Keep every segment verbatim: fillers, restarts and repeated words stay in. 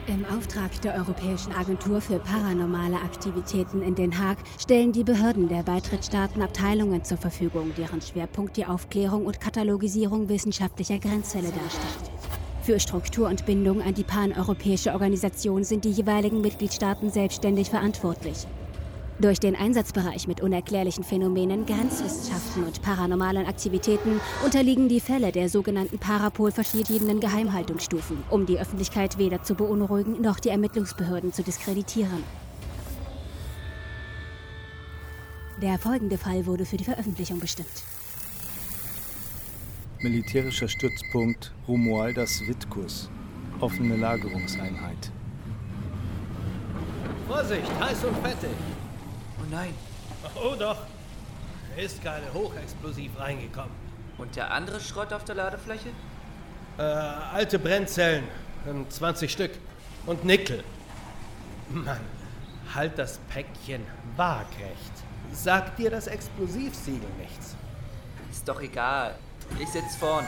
Im Auftrag der Europäischen Agentur für paranormale Aktivitäten in Den Haag stellen die Behörden der Beitrittsstaaten Abteilungen zur Verfügung, deren Schwerpunkt die Aufklärung und Katalogisierung wissenschaftlicher Grenzfälle darstellt. Für Struktur und Bindung an die paneuropäische Organisation sind die jeweiligen Mitgliedstaaten selbstständig verantwortlich. Durch den Einsatzbereich mit unerklärlichen Phänomenen, Grenzwissenschaften und paranormalen Aktivitäten unterliegen die Fälle der sogenannten Parapol verschiedenen Geheimhaltungsstufen, um die Öffentlichkeit weder zu beunruhigen noch die Ermittlungsbehörden zu diskreditieren. Der folgende Fall wurde für die Veröffentlichung bestimmt. Militärischer Stützpunkt Romualdas Vitkus. Offene Lagerungseinheit. Vorsicht, heiß und fettig! Oh nein. Oh doch. Er ist gerade hochexplosiv reingekommen. Und der andere Schrott auf der Ladefläche? Äh, alte Brennzellen. zwanzig Stück. Und Nickel. Mann, halt das Päckchen waagrecht. Sagt dir das Explosivsiegel nichts? Ist doch egal. Ich sitz vorn.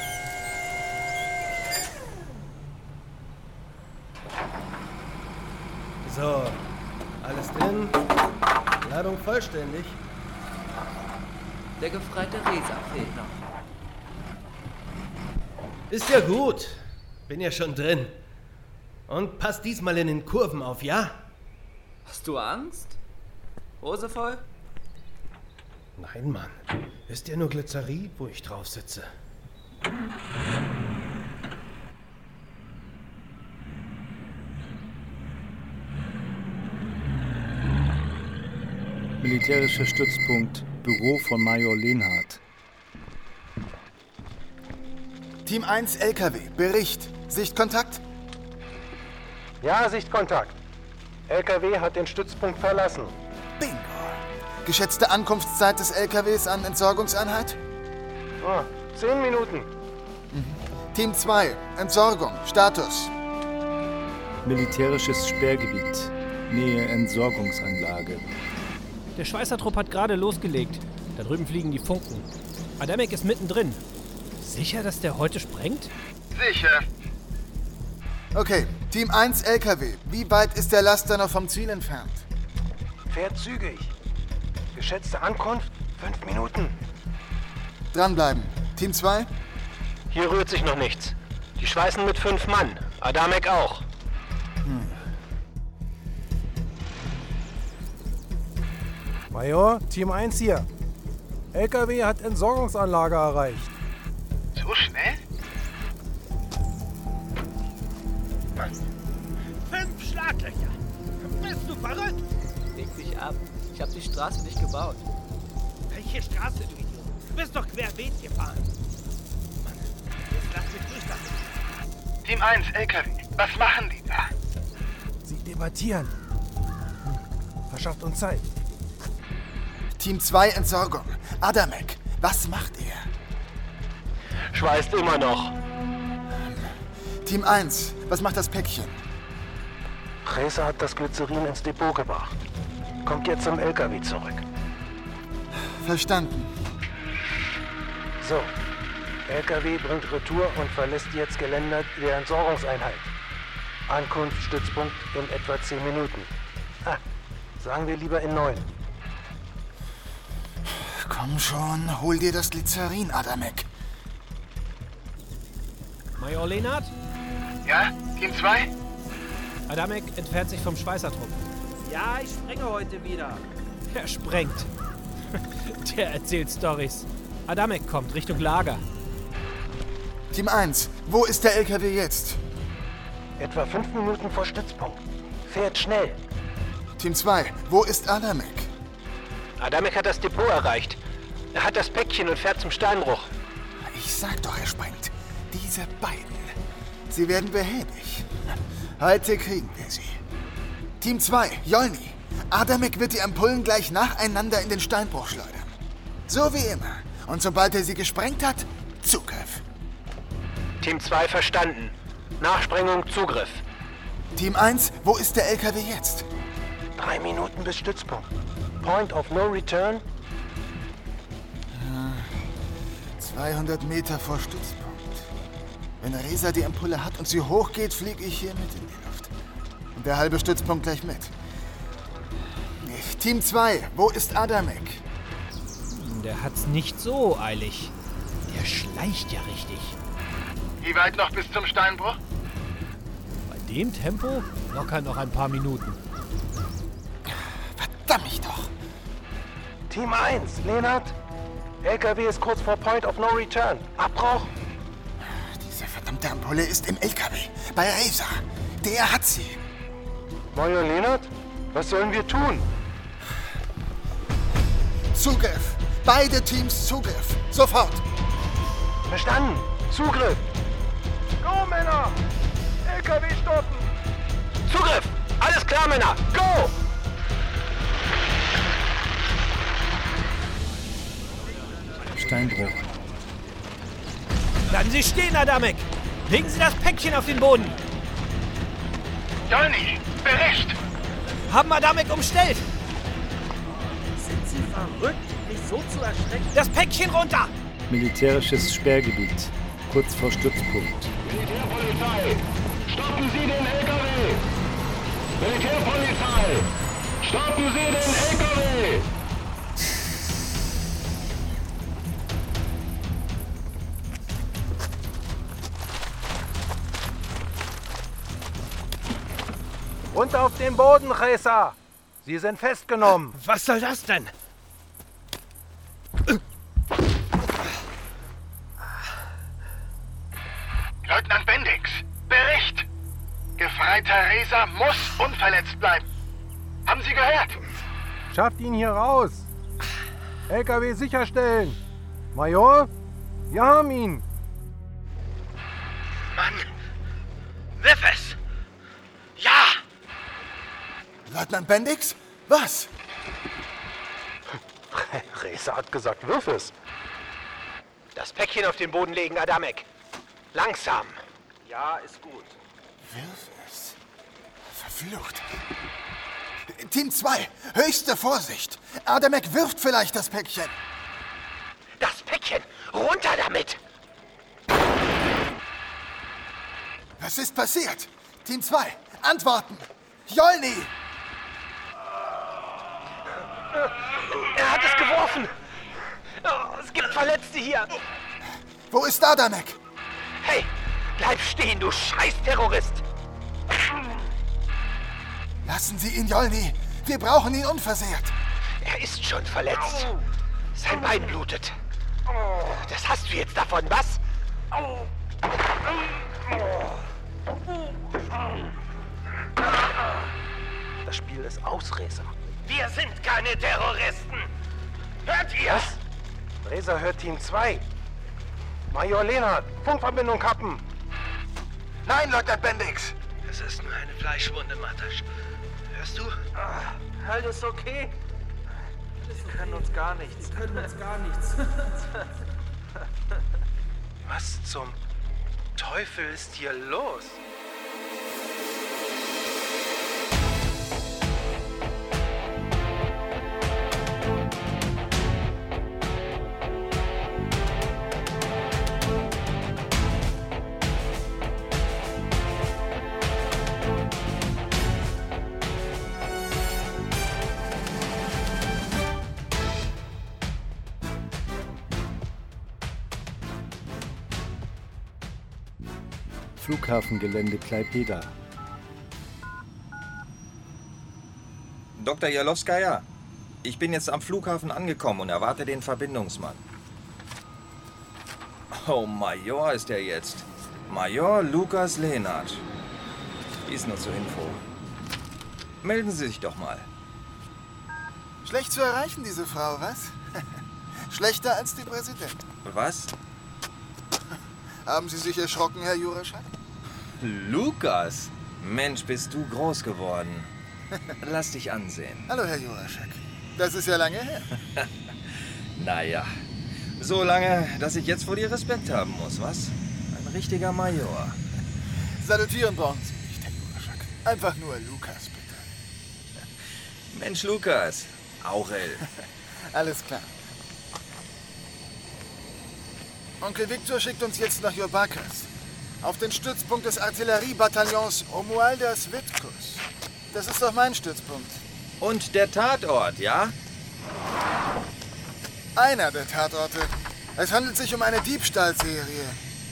So, alles drin. Ladung vollständig. Der gefreite Resa fehlt noch. Ist ja gut. Bin ja schon drin. Und pass diesmal in den Kurven auf, ja? Hast du Angst? Hose voll? Nein, Mann. Ist ja nur Glycerin, wo ich drauf sitze. Militärischer Stützpunkt, Büro von Major Lenhardt. Team eins L K W, Bericht. Sichtkontakt? Ja, Sichtkontakt. L K W hat den Stützpunkt verlassen. Bingo. Geschätzte Ankunftszeit des L K Ws an Entsorgungseinheit? Oh, zehn Minuten. Mhm. Team zwei, Entsorgung, Status. Militärisches Sperrgebiet, Nähe Entsorgungsanlage. Der Schweißertrupp hat gerade losgelegt. Da drüben fliegen die Funken. Adamek ist mittendrin. Sicher, dass der heute sprengt? Sicher. Okay, Team eins L K W. Wie weit ist der Laster noch vom Ziel entfernt? Fährt zügig. Geschätzte Ankunft, fünf Minuten. Dranbleiben. Team zwei? Hier rührt sich noch nichts. Die schweißen mit fünf Mann. Adamek auch. Hm. Major, Team eins hier. L K W hat Entsorgungsanlage erreicht. So schnell? Fünf Schlaglöcher! Bist du verrückt? Leg dich ab. Ich hab die Straße nicht gebaut. Welche Straße, du Idiot? Du bist doch querbeet gefahren. Mann, jetzt lass mich durch damit. Team eins L K W, was machen die da? Sie debattieren. Hm. Verschafft uns Zeit. Team zwei Entsorgung. Adamek, was macht er? Schweißt immer noch. Team eins, was macht das Päckchen? Reza hat das Glycerin ins Depot gebracht. Kommt jetzt zum L K W zurück. Verstanden. So, L K W bringt Retour und verlässt jetzt Gelände der Entsorgungseinheit. Ankunft Stützpunkt in etwa zehn Minuten. Ah, sagen wir lieber in neun. Komm schon, hol dir das Glycerin, Adamek. Major Lenhardt? Ja, Team zwei? Adamek entfernt sich vom Schweißertrupp. Ja, ich sprenge heute wieder. Er sprengt. Der erzählt Storys. Adamek kommt Richtung Lager. Team eins, wo ist der L K W jetzt? Etwa fünf Minuten vor Stützpunkt. Fährt schnell. Team zwei, wo ist Adamek? Adamek hat das Depot erreicht. Er hat das Päckchen und fährt zum Steinbruch. Ich sag doch, er sprengt. Diese beiden. Sie werden behäbig. Heute kriegen wir sie. Team zwei, Jolny. Adamek wird die Ampullen gleich nacheinander in den Steinbruch schleudern. So wie immer. Und sobald er sie gesprengt hat, Zugriff. Team zwei verstanden. Nachsprengung, Zugriff. Team eins, wo ist der L K W jetzt? Drei Minuten bis Stützpunkt. Point of no return? zweihundert Meter vor Stützpunkt. Wenn Reza die Ampulle hat und sie hochgeht, fliege ich hier mit in die Luft. Und der halbe Stützpunkt gleich mit. Team zwei, wo ist Adamek? Der hat's nicht so eilig. Der schleicht ja richtig. Wie weit noch bis zum Steinbruch? Bei dem Tempo locker noch ein paar Minuten. Verdammt doch! Team eins, Lennart. L K W ist kurz vor Point of No Return. Abbruch. Diese verdammte Ampulle ist im L K W. Bei Reza. Der hat sie. Major Lennart, was sollen wir tun? Zugriff! Beide Teams Zugriff! Sofort! Verstanden! Zugriff! Go, Männer! L K W stoppen! Zugriff! Alles klar, Männer! Go! Steinbruch. Bleiben Sie stehen, Adamek! Legen Sie das Päckchen auf den Boden! Jolny, Bericht! Haben Adamek umstellt! Sind Sie verrückt, mich so zu erschrecken? Das Päckchen runter! Militärisches Sperrgebiet. Kurz vor Stützpunkt. Militärpolizei! Stoppen Sie den L K W! Militärpolizei! Stoppen Sie den L K W! Runter auf den Boden, Reza! Sie sind festgenommen. Was soll das denn? Leutnant Bendix, Bericht! Gefreiter Reza muss unverletzt bleiben. Haben Sie gehört? Schafft ihn hier raus. L K W sicherstellen. Major, wir haben ihn. Mann! Wirf es! Ja! Leutnant Bendix? Was? Reza hat gesagt, wirf es. Das Päckchen auf den Boden legen, Adamek. Langsam. Ja, ist gut. Wirf es. Verflucht. Team zwei, höchste Vorsicht. Adamek wirft vielleicht das Päckchen. Das Päckchen! Runter damit! Was ist passiert? Team zwei, antworten. Jolny! Er hat es geworfen! Oh, es gibt Verletzte hier! Wo ist Adamek? Hey, bleib stehen, du Scheiß-Terrorist! Lassen Sie ihn, Jolny. Wir brauchen ihn unversehrt. Er ist schon verletzt. Sein Bein blutet. Das hast du jetzt davon, was? Das Spiel ist aus, Reza. Wir sind keine Terroristen! Hört ihr? Was? Reza hört Team zwei. Major Lennart, Funkverbindung kappen. Nein, Leutnant Bendix. Es ist nur eine Fleischwunde, Matasch. Hörst du? Alles okay? Sie können uns gar nichts. Sie können uns gar nichts. Was zum Teufel ist hier los? Flughafengelände Klaipėda. Doktor Jalowskaja, ich bin jetzt am Flughafen angekommen und erwarte den Verbindungsmann. Oh, Major ist er jetzt. Major Lukas Lennart. Dies nur zur Info. Melden Sie sich doch mal. Schlecht zu erreichen, diese Frau, was? Schlechter als die Präsidentin. Was? Haben Sie sich erschrocken, Herr Juraschak? Lukas? Mensch, bist du groß geworden. Lass dich ansehen. Hallo, Herr Juraschak. Das ist ja lange her. Naja, so lange, dass ich jetzt vor dir Respekt haben muss, was? Ein richtiger Major. Salutieren brauchen Sie nicht, Herr Juraschak. Einfach nur Lukas, bitte. Mensch, Lukas. Aurel. Alles klar. Onkel Viktor schickt uns jetzt nach Jurbarkas. Auf den Stützpunkt des Artilleriebataillons Romualdas Wittkus. Das ist doch mein Stützpunkt. Und der Tatort, ja? Einer der Tatorte. Es handelt sich um eine Diebstahlserie.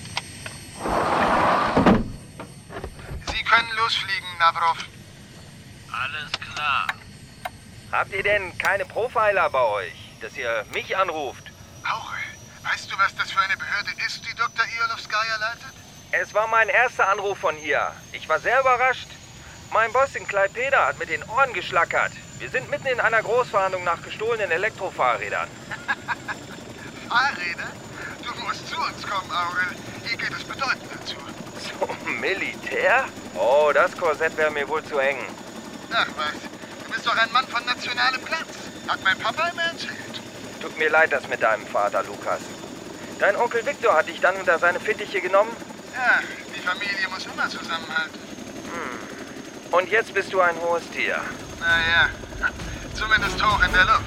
Sie können losfliegen, Navrov. Alles klar. Habt ihr denn keine Profiler bei euch, dass ihr mich anruft? Aurel, weißt du, was das für eine Behörde ist, die Doktor Iolovskaya leitet? Es war mein erster Anruf von ihr. Ich war sehr überrascht. Mein Boss in Klaipeda hat mit den Ohren geschlackert. Wir sind mitten in einer Großverhandlung nach gestohlenen Elektrofahrrädern. Fahrräder? Du musst zu uns kommen, Aurel. Hier geht es bedeutender zu. Zum Militär? Oh, das Korsett wäre mir wohl zu eng. Ach was, du bist doch ein Mann von nationalem Glanz. Hat mein Papa mir erzählt. Tut mir leid, das mit deinem Vater, Lukas. Dein Onkel Viktor hat dich dann unter seine Fittiche genommen? Ja, die Familie muss immer zusammenhalten. Hm. Und jetzt bist du ein hohes Tier. Naja, zumindest hoch in der Luft.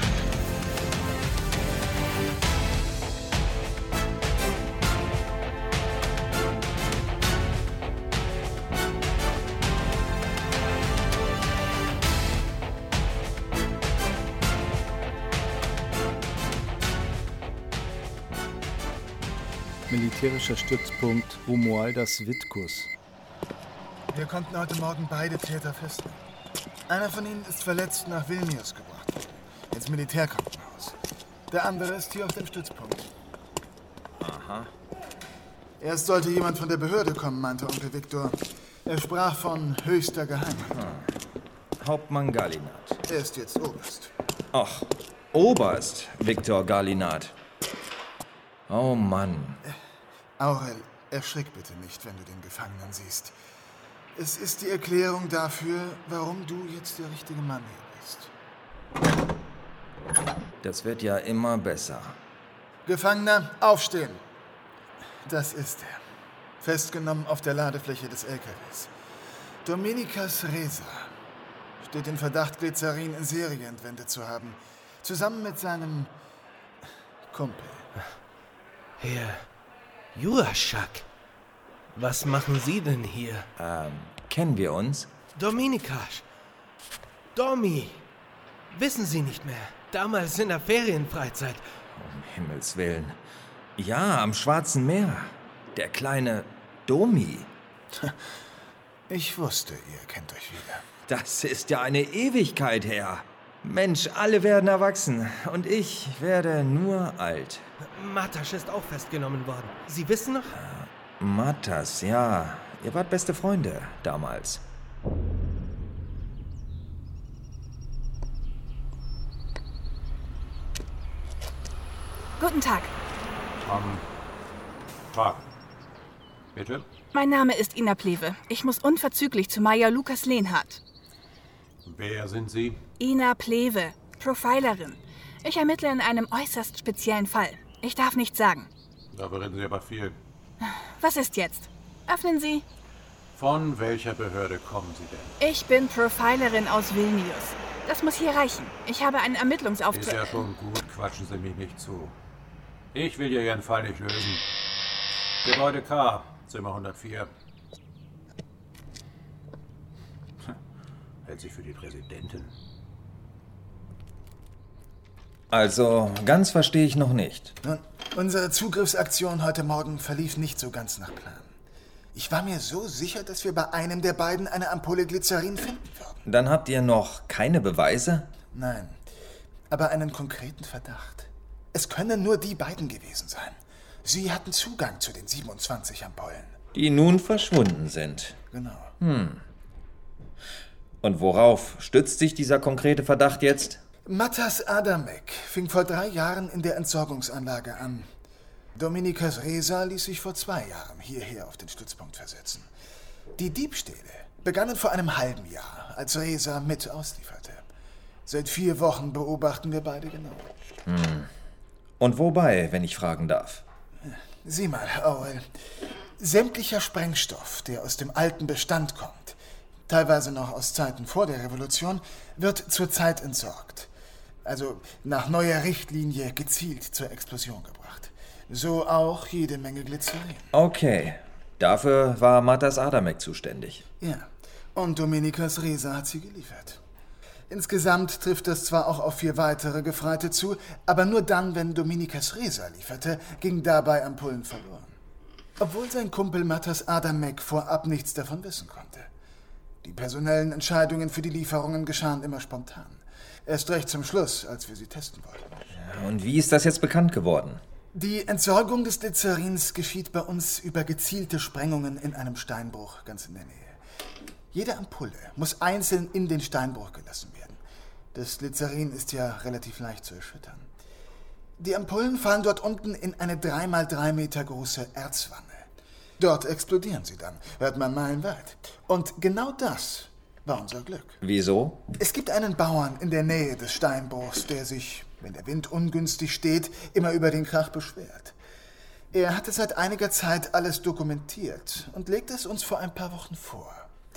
Militärischer Stützpunkt Romualdas Wittkus. Wir konnten heute Morgen beide Täter festnehmen. Einer von ihnen ist verletzt nach Vilnius gebracht worden, ins Militärkrankenhaus. Der andere ist hier auf dem Stützpunkt. Aha. Erst sollte jemand von der Behörde kommen, meinte Onkel Viktor. Er sprach von höchster Geheimheit. Hm. Hauptmann Galinat. Er ist jetzt Oberst. Ach, Oberst Viktor Galinat. Oh Mann. Aurel, erschrick bitte nicht, wenn du den Gefangenen siehst. Es ist die Erklärung dafür, warum du jetzt der richtige Mann hier bist. Das wird ja immer besser. Gefangener, aufstehen. Das ist er. Festgenommen auf der Ladefläche des L K Ws. Dominikas Reza steht in Verdacht, Glycerin in Serie entwendet zu haben. Zusammen mit seinem Kumpel. Herr Juraschak, was machen Sie denn hier? Ähm, kennen wir uns? Dominikas. Domi. Wissen Sie nicht mehr? Damals in der Ferienfreizeit. Um Himmels Willen. Ja, am Schwarzen Meer. Der kleine Domi. Ich wusste, ihr kennt euch wieder. Das ist ja eine Ewigkeit her. Mensch, alle werden erwachsen und ich werde nur alt. Matas ist auch festgenommen worden. Sie wissen noch? Äh, Matas, ja. Ihr wart beste Freunde damals. Guten Tag. Am Tag. Bitte? Mein Name ist Ina Plewe. Ich muss unverzüglich zu Major Lukas Lenhardt. Wer sind Sie? Ina Plewe, Profilerin. Ich ermittle in einem äußerst speziellen Fall. Ich darf nichts sagen. Da reden Sie aber viel. Was ist jetzt? Öffnen Sie. Von welcher Behörde kommen Sie denn? Ich bin Profilerin aus Vilnius. Das muss hier reichen. Ich habe einen Ermittlungsauftrag. Ist ja schon gut, quatschen Sie mich nicht zu. Ich will hier Ihren Fall nicht lösen. Gebäude K, Zimmer hundertvier. Hält sich für die Präsidentin. Also, ganz verstehe ich noch nicht. Nun, unsere Zugriffsaktion heute Morgen verlief nicht so ganz nach Plan. Ich war mir so sicher, dass wir bei einem der beiden eine Ampulle Glycerin finden würden. Dann habt ihr noch keine Beweise? Nein, aber einen konkreten Verdacht. Es können nur die beiden gewesen sein. Sie hatten Zugang zu den siebenundzwanzig Ampullen. Die nun verschwunden sind. Genau. Hm. Und worauf stützt sich dieser konkrete Verdacht jetzt? Matas Adamek fing vor drei Jahren in der Entsorgungsanlage an. Dominikas Reza ließ sich vor zwei Jahren hierher auf den Stützpunkt versetzen. Die Diebstähle begannen vor einem halben Jahr, als Reza mit auslieferte. Seit vier Wochen beobachten wir beide genau. Hm. Und wobei, wenn ich fragen darf? Sieh mal, Aurel. Sämtlicher Sprengstoff, der aus dem alten Bestand kommt, teilweise noch aus Zeiten vor der Revolution, wird zurzeit entsorgt. Also nach neuer Richtlinie gezielt zur Explosion gebracht. So auch jede Menge Glycerin. Okay, Dafür war Matas Adamek zuständig. Ja, und Dominikas Reza hat sie geliefert. Insgesamt trifft das zwar auch auf vier weitere Gefreite zu, aber nur dann, wenn Dominikas Reza lieferte, ging dabei Ampullen verloren. Obwohl sein Kumpel Matas Adamek vorab nichts davon wissen konnte. Die personellen Entscheidungen für die Lieferungen geschahen immer spontan. Erst recht zum Schluss, als wir sie testen wollten. Und wie ist das jetzt bekannt geworden? Die Entsorgung des Glycerins geschieht bei uns über gezielte Sprengungen in einem Steinbruch ganz in der Nähe. Jede Ampulle muss einzeln in den Steinbruch gelassen werden. Das Glycerin ist ja relativ leicht zu erschüttern. Die Ampullen fallen dort unten in eine drei mal drei Meter große Erzwanne. Dort explodieren sie dann, hört man meilenweit. Und genau das war unser Glück. Wieso? Es gibt einen Bauern in der Nähe des Steinbruchs, der sich, wenn der Wind ungünstig steht, immer über den Krach beschwert. Er hatte seit einiger Zeit alles dokumentiert und legt es uns vor ein paar Wochen vor.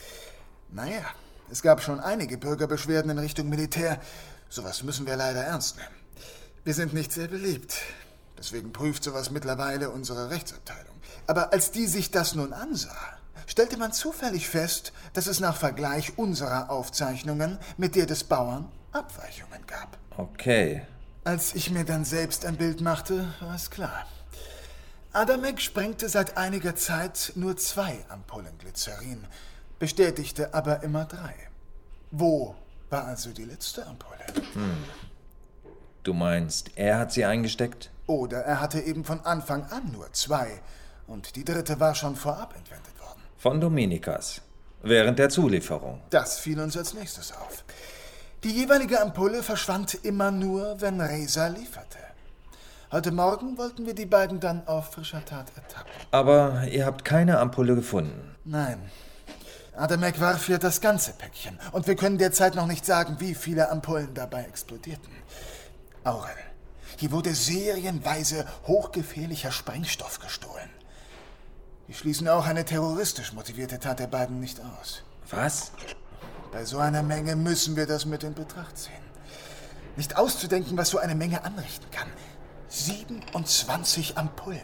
Naja, es gab schon einige Bürgerbeschwerden in Richtung Militär. Sowas müssen wir leider ernst nehmen. Wir sind nicht sehr beliebt. Deswegen prüft sowas mittlerweile unsere Rechtsabteilung. Aber als die sich das nun ansah, stellte man zufällig fest, dass es nach Vergleich unserer Aufzeichnungen mit der des Bauern Abweichungen gab. Okay. Als ich mir dann selbst ein Bild machte, war es klar. Adamek sprengte seit einiger Zeit nur zwei Ampullen Glycerin, bestätigte aber immer drei. Wo war also die letzte Ampulle? Hm. Du meinst, er hat sie eingesteckt? Oder er hatte eben von Anfang an nur zwei und die dritte war schon vorab entwendet worden. Von Dominikas. Während der Zulieferung. Das fiel uns als nächstes auf. Die jeweilige Ampulle verschwand immer nur, wenn Reza lieferte. Heute Morgen wollten wir die beiden dann auf frischer Tat ertappen. Aber ihr habt keine Ampulle gefunden? Nein. Adamek warf hier das ganze Päckchen und wir können derzeit noch nicht sagen, wie viele Ampullen dabei explodierten. Aurel, hier wurde serienweise hochgefährlicher Sprengstoff gestohlen. Wir schließen auch eine terroristisch motivierte Tat der beiden nicht aus. Was? Bei so einer Menge müssen wir das mit in Betracht ziehen. Nicht auszudenken, was so eine Menge anrichten kann. siebenundzwanzig Ampullen.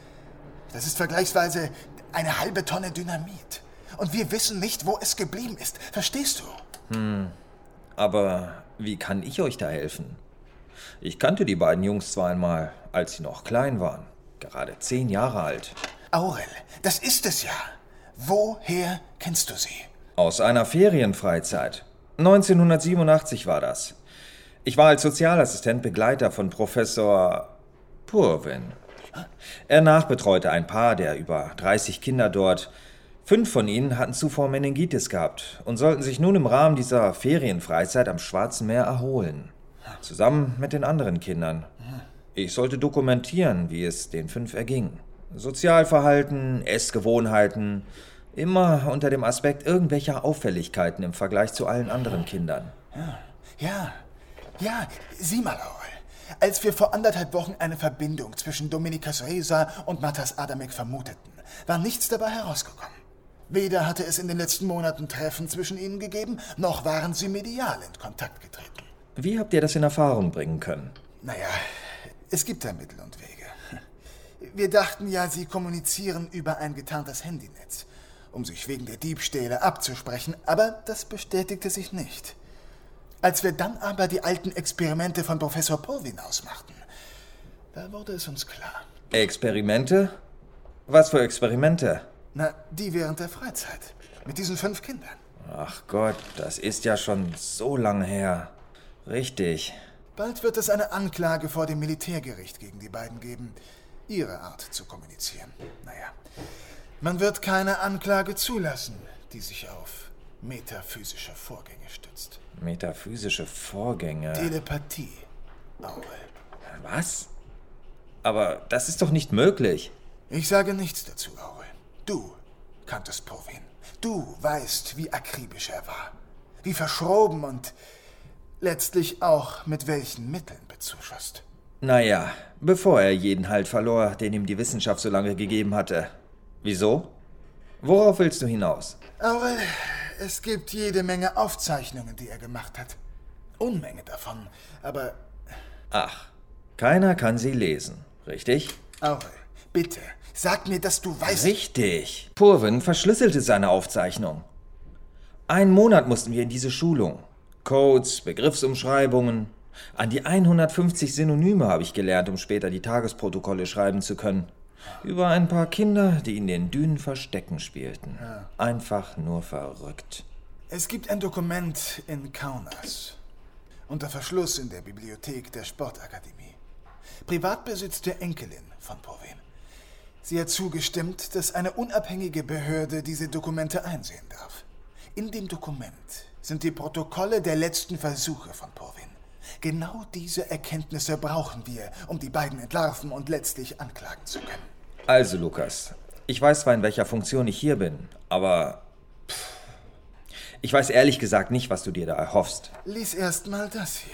Das ist vergleichsweise eine halbe Tonne Dynamit. Und wir wissen nicht, wo es geblieben ist. Verstehst du? Hm. Aber wie kann ich euch da helfen? Ich kannte die beiden Jungs zwar einmal, als sie noch klein waren. Gerade zehn Jahre alt. Aurel, das ist es ja. Woher kennst du sie? Aus einer Ferienfreizeit. neunzehnhundertsiebenundachtzig war das. Ich war als Sozialassistent Begleiter von Professor Purwin. Er nachbetreute ein Paar der über dreißig Kinder dort. Fünf von ihnen hatten zuvor Meningitis gehabt und sollten sich nun im Rahmen dieser Ferienfreizeit am Schwarzen Meer erholen. Zusammen mit den anderen Kindern. Ich sollte dokumentieren, wie es den fünf erging. Sozialverhalten, Essgewohnheiten, immer unter dem Aspekt irgendwelcher Auffälligkeiten im Vergleich zu allen anderen Kindern. Ja, ja, ja, sieh mal, Aurel. Als wir vor anderthalb Wochen eine Verbindung zwischen Dominikas Reza und Matas Adamek vermuteten, war nichts dabei herausgekommen. Weder hatte es in den letzten Monaten Treffen zwischen ihnen gegeben, noch waren sie medial in Kontakt getreten. Wie habt ihr das in Erfahrung bringen können? Naja, es gibt da Mittel und Wege. Wir dachten ja, sie kommunizieren über ein getarntes Handynetz, um sich wegen der Diebstähle abzusprechen, aber das bestätigte sich nicht. Als wir dann aber die alten Experimente von Professor Purwin ausmachten, da wurde es uns klar. Experimente? Was für Experimente? Na, die während der Freizeit. Mit diesen fünf Kindern. Ach Gott, das ist ja schon so lange her. Richtig. Bald wird es eine Anklage vor dem Militärgericht gegen die beiden geben. Ihre Art zu kommunizieren. Naja, man wird keine Anklage zulassen, die sich auf metaphysische Vorgänge stützt. Metaphysische Vorgänge? Telepathie, Aurel. Was? Aber das ist doch nicht möglich. Ich sage nichts dazu, Aurel. Du kanntest Purwin. Du weißt, wie akribisch er war. Wie verschroben und letztlich auch mit welchen Mitteln bezuschusst. Naja, bevor er jeden Halt verlor, den ihm die Wissenschaft so lange gegeben hatte. Wieso? Worauf willst du hinaus? Aurel, es gibt jede Menge Aufzeichnungen, die er gemacht hat. Unmenge davon, aber... Ach, keiner kann sie lesen, richtig? Aurel, bitte, Sag mir, dass du weißt... Richtig. Purwin verschlüsselte seine Aufzeichnung. Einen Monat mussten wir in diese Schulung. Codes, Begriffsumschreibungen. An die hundertfünfzig Synonyme habe ich gelernt, um später die Tagesprotokolle schreiben zu können. Über ein paar Kinder, die in den Dünen Verstecken spielten. Ja. Einfach nur verrückt. Es gibt ein Dokument in Kaunas. Unter Verschluss in der Bibliothek der Sportakademie. Privatbesitz der Enkelin von Purwin. Sie hat zugestimmt, dass eine unabhängige Behörde diese Dokumente einsehen darf. In dem Dokument sind die Protokolle der letzten Versuche von Purwin. Genau diese Erkenntnisse brauchen wir, um die beiden entlarven und letztlich anklagen zu können. Also, Lukas, ich weiß zwar, in welcher Funktion ich hier bin, aber... Pff, ich weiß ehrlich gesagt nicht, was du dir da erhoffst. Lies erst mal das hier.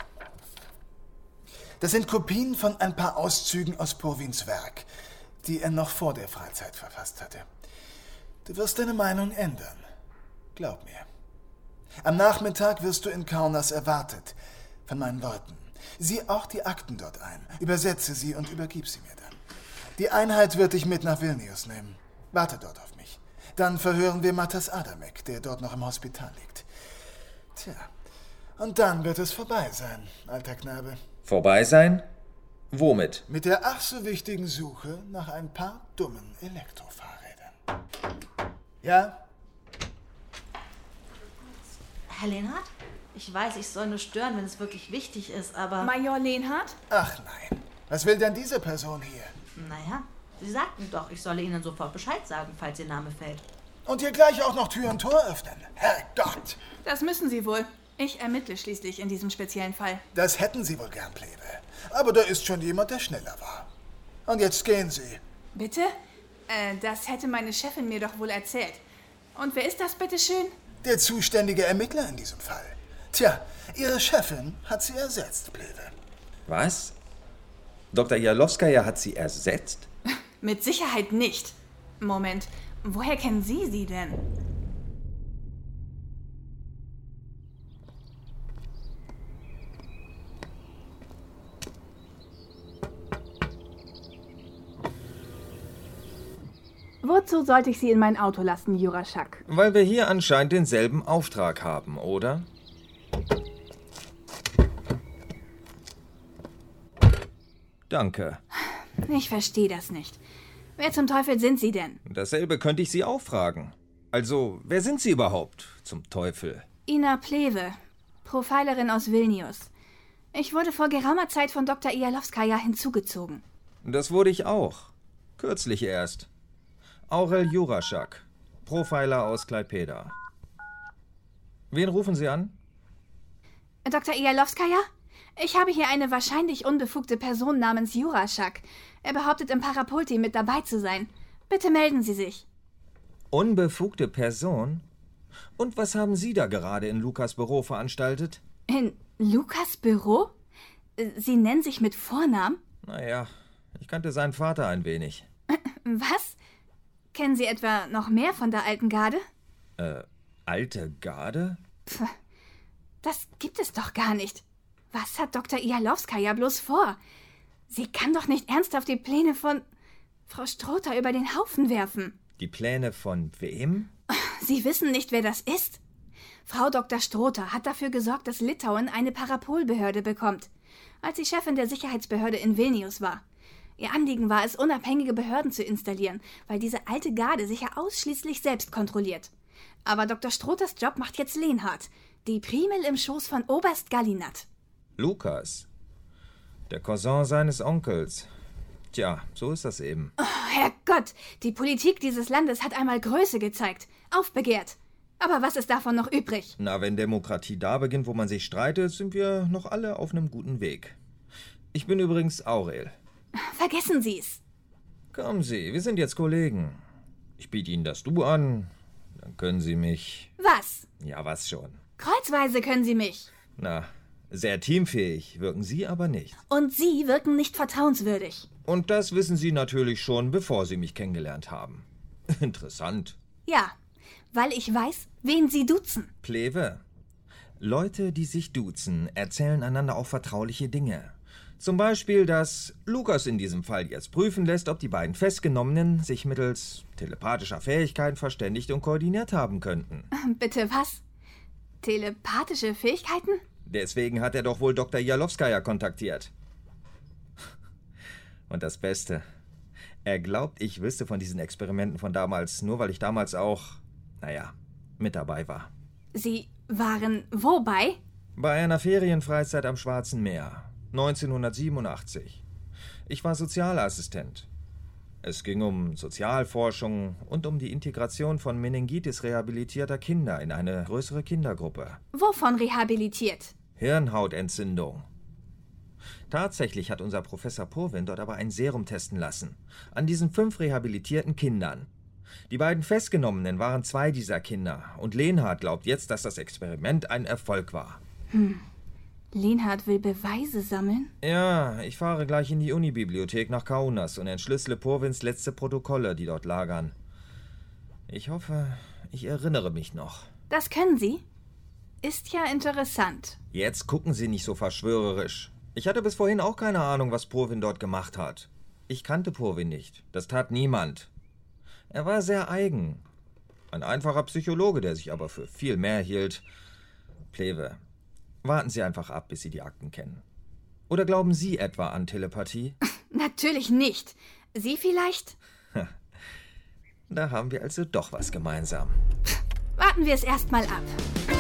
Das sind Kopien von ein paar Auszügen aus Purwins Werk, die er noch vor der Freizeit verfasst hatte. Du wirst deine Meinung ändern. Glaub mir. Am Nachmittag wirst du in Kaunas erwartet. Von meinen Leuten. Sieh auch die Akten dort ein. Übersetze sie und übergib sie mir dann. Die Einheit wird dich mit nach Vilnius nehmen. Warte dort auf mich. Dann verhören wir Matas Adamek, der dort noch im Hospital liegt. Tja, und dann wird es vorbei sein, alter Knabe. Vorbei sein? Womit? Mit der ach so wichtigen Suche nach ein paar dummen Elektrofahrrädern. Ja? Herr Lehnhardt? Ich weiß, ich soll nur stören, wenn es wirklich wichtig ist, aber... Major Lehnhardt? Ach nein. Was will denn diese Person hier? Naja, Sie sagten doch, ich solle Ihnen sofort Bescheid sagen, falls Ihr Name fällt. Und hier gleich auch noch Tür und Tor öffnen. Herrgott! Das müssen Sie wohl. Ich ermittle schließlich in diesem speziellen Fall. Das hätten Sie wohl gern, Plebe. Aber da ist schon jemand, der schneller war. Und jetzt gehen Sie. Bitte? Äh, das hätte meine Chefin mir doch wohl erzählt. Und wer ist das, bitteschön? Der zuständige Ermittler in diesem Fall. Tja, Ihre Chefin hat Sie ersetzt, Plebe. Was? Doktor Jalowskaja hat Sie ersetzt? Mit Sicherheit nicht. Moment, woher kennen Sie sie denn? Wozu sollte ich Sie in mein Auto lassen, Juraschak? Weil wir hier anscheinend denselben Auftrag haben, oder? Danke. Ich verstehe das nicht. Wer zum Teufel sind Sie denn? Dasselbe könnte ich Sie auch fragen. Also, wer sind Sie überhaupt, zum Teufel? Ina Plewe, Profilerin aus Vilnius. Ich wurde vor geraumer Zeit von Doktor Jalowskaja hinzugezogen. Das wurde ich auch. Kürzlich erst. Aurel Juraschak, Profiler aus Klaipėda. Wen rufen Sie an? Doktor Jalowskaja? Ich habe hier eine wahrscheinlich unbefugte Person namens Juraschak. Er behauptet, im Parapulti mit dabei zu sein. Bitte melden Sie sich. Unbefugte Person? Und was haben Sie da gerade in Lukas Büro veranstaltet? In Lukas Büro? Sie nennen sich mit Vornamen? Naja, ich kannte seinen Vater ein wenig. Was? Kennen Sie etwa noch mehr von der alten Garde? Äh, alte Garde? Pff, das gibt es doch gar nicht. Was hat Doktor Jalowskaja bloß vor? Sie kann doch nicht ernsthaft die Pläne von Frau Strother über den Haufen werfen. Die Pläne von wem? Sie wissen nicht, wer das ist? Frau Doktor Strother hat dafür gesorgt, dass Litauen eine Parapolbehörde bekommt, als sie Chefin der Sicherheitsbehörde in Vilnius war. Ihr Anliegen war es, unabhängige Behörden zu installieren, weil diese alte Garde sich ja ausschließlich selbst kontrolliert. Aber Doktor Strothers Job macht jetzt Lehnhardt, die Primel im Schoß von Oberst Gallinat. Lukas, der Cousin seines Onkels. Tja, so ist das eben. Oh, Herrgott, die Politik dieses Landes hat einmal Größe gezeigt, aufbegehrt. Aber was ist davon noch übrig? Na, wenn Demokratie da beginnt, wo man sich streitet, sind wir noch alle auf einem guten Weg. Ich bin übrigens Aurel. Vergessen Sie's. Kommen Sie, wir sind jetzt Kollegen. Ich biete Ihnen das Du an, dann können Sie mich... Was? Ja, was schon. Kreuzweise können Sie mich. Na, sehr teamfähig wirken Sie aber nicht. Und Sie wirken nicht vertrauenswürdig. Und das wissen Sie natürlich schon, bevor Sie mich kennengelernt haben. Interessant. Ja, weil ich weiß, wen Sie duzen. Plewe. Leute, die sich duzen, erzählen einander auch vertrauliche Dinge. Zum Beispiel, dass Lukas in diesem Fall jetzt prüfen lässt, ob die beiden Festgenommenen sich mittels telepathischer Fähigkeiten verständigt und koordiniert haben könnten. Bitte was? Telepathische Fähigkeiten? Deswegen hat er doch wohl Doktor Jalowskaja kontaktiert. Und das Beste, er glaubt, ich wüsste von diesen Experimenten von damals, nur weil ich damals auch, naja, mit dabei war. Sie waren wo bei? Bei einer Ferienfreizeit am Schwarzen Meer, neunzehnhundertsiebenundachtzig. Ich war Sozialassistent. Es ging um Sozialforschung und um die Integration von Meningitis rehabilitierter Kinder in eine größere Kindergruppe. Wovon rehabilitiert? Hirnhautentzündung. Tatsächlich hat unser Professor Purwin dort aber ein Serum testen lassen. An diesen fünf rehabilitierten Kindern. Die beiden Festgenommenen waren zwei dieser Kinder. Und Lenhard glaubt jetzt, dass das Experiment ein Erfolg war. Hm. Lenhard will Beweise sammeln? Ja, ich fahre gleich in die Unibibliothek nach Kaunas und entschlüssele Purwins letzte Protokolle, die dort lagern. Ich hoffe, ich erinnere mich noch. Das können Sie? Ist ja interessant. Jetzt gucken Sie nicht so verschwörerisch. Ich hatte bis vorhin auch keine Ahnung, was Purwin dort gemacht hat. Ich kannte Purwin nicht. Das tat niemand. Er war sehr eigen. Ein einfacher Psychologe, der sich aber für viel mehr hielt. Plewe, warten Sie einfach ab, bis Sie die Akten kennen. Oder glauben Sie etwa an Telepathie? Natürlich nicht. Sie vielleicht? Da haben wir also doch was gemeinsam. Warten wir es erst mal ab.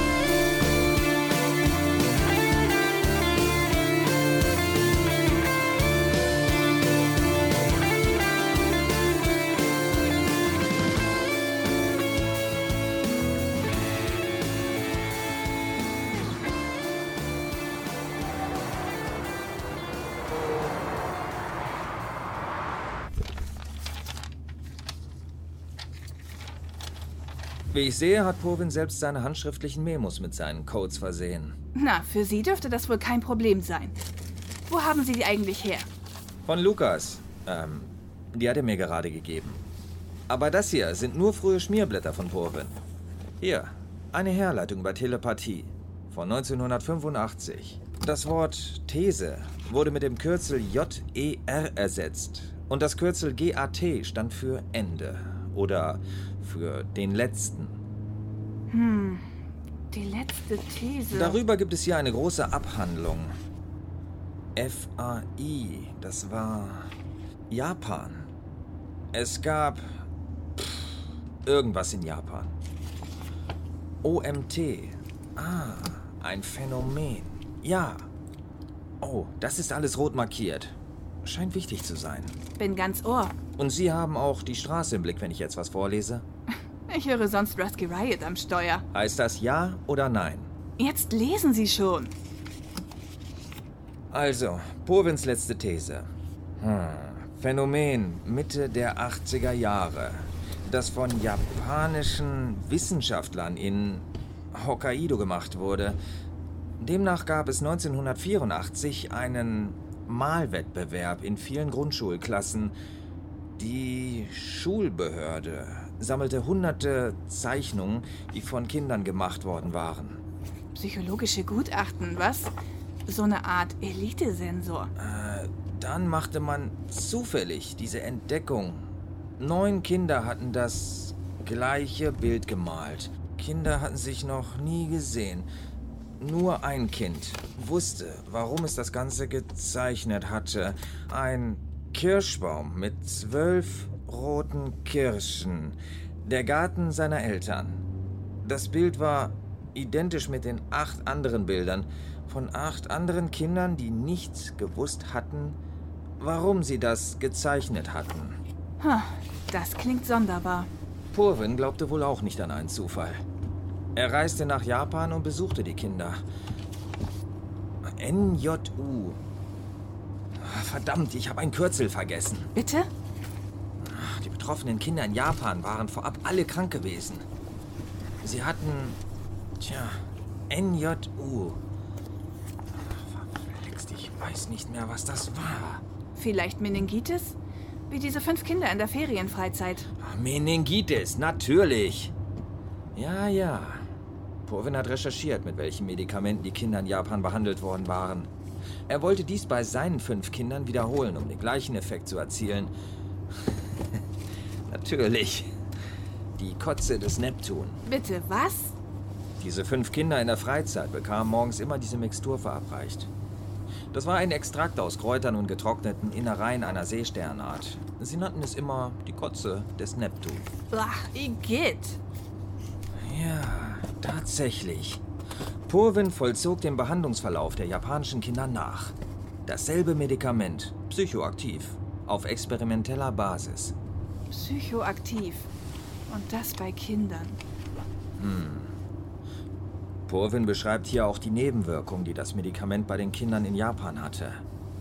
Wie ich sehe, hat Purwin selbst seine handschriftlichen Memos mit seinen Codes versehen. Na, für Sie dürfte das wohl kein Problem sein. Wo haben Sie die eigentlich her? Von Lukas. Ähm, die hat er mir gerade gegeben. Aber das hier sind nur frühe Schmierblätter von Purwin. Hier, eine Herleitung über Telepathie von neunzehnhundertfünfundachtzig. Das Wort These wurde mit dem Kürzel J E R ersetzt. Und das Kürzel G A T stand für Ende. Oder für den letzten. Hm, die letzte These. Darüber gibt es hier eine große Abhandlung. F A I, das war Japan. Es gab pff, irgendwas in Japan. O M T, ah, ein Phänomen. Ja. Oh, das ist alles rot markiert. Scheint wichtig zu sein. Bin ganz Ohr. Und Sie haben auch die Straße im Blick, wenn ich jetzt was vorlese? Ich höre sonst Rusky Riot am Steuer. Heißt das ja oder nein? Jetzt lesen Sie schon. Also, Purwins letzte These. Hm. Phänomen Mitte der achtziger Jahre, das von japanischen Wissenschaftlern in Hokkaido gemacht wurde. Demnach gab es neunzehnhundertvierundachtzig einen Malwettbewerb in vielen Grundschulklassen. Die Schulbehörde sammelte hunderte Zeichnungen, die von Kindern gemacht worden waren. Psychologische Gutachten, was? So eine Art Elitesensor. Äh, dann machte man zufällig diese Entdeckung. Neun Kinder hatten das gleiche Bild gemalt. Kinder hatten sich noch nie gesehen. Nur ein Kind wusste, warum es das Ganze gezeichnet hatte. Ein Kirschbaum mit zwölf roten Kirschen. Der Garten seiner Eltern. Das Bild war identisch mit den acht anderen Bildern von acht anderen Kindern, die nicht gewusst hatten, warum sie das gezeichnet hatten. Ha, das klingt sonderbar. Purwin glaubte wohl auch nicht an einen Zufall. Er reiste nach Japan und besuchte die Kinder. N J U. Verdammt, ich habe ein Kürzel vergessen. Bitte? Die betroffenen Kinder in Japan waren vorab alle krank gewesen. Sie hatten, tja, N J U. Verflixt, ich weiß nicht mehr, was das war. Vielleicht Meningitis? Wie diese fünf Kinder in der Ferienfreizeit. Meningitis, natürlich. Ja, ja. Purwin hat recherchiert, mit welchen Medikamenten die Kinder in Japan behandelt worden waren. Er wollte dies bei seinen fünf Kindern wiederholen, um den gleichen Effekt zu erzielen. Natürlich. Die Kotze des Neptun. Bitte, was? Diese fünf Kinder in der Freizeit bekamen morgens immer diese Mixtur verabreicht. Das war ein Extrakt aus Kräutern und getrockneten Innereien einer Seesternart. Sie nannten es immer die Kotze des Neptun. Ach, Igitt. Ja, tatsächlich. Purwin vollzog den Behandlungsverlauf der japanischen Kinder nach. Dasselbe Medikament, psychoaktiv, auf experimenteller Basis. Psychoaktiv. Und das bei Kindern. Hm. Purwin beschreibt hier auch die Nebenwirkungen, die das Medikament bei den Kindern in Japan hatte.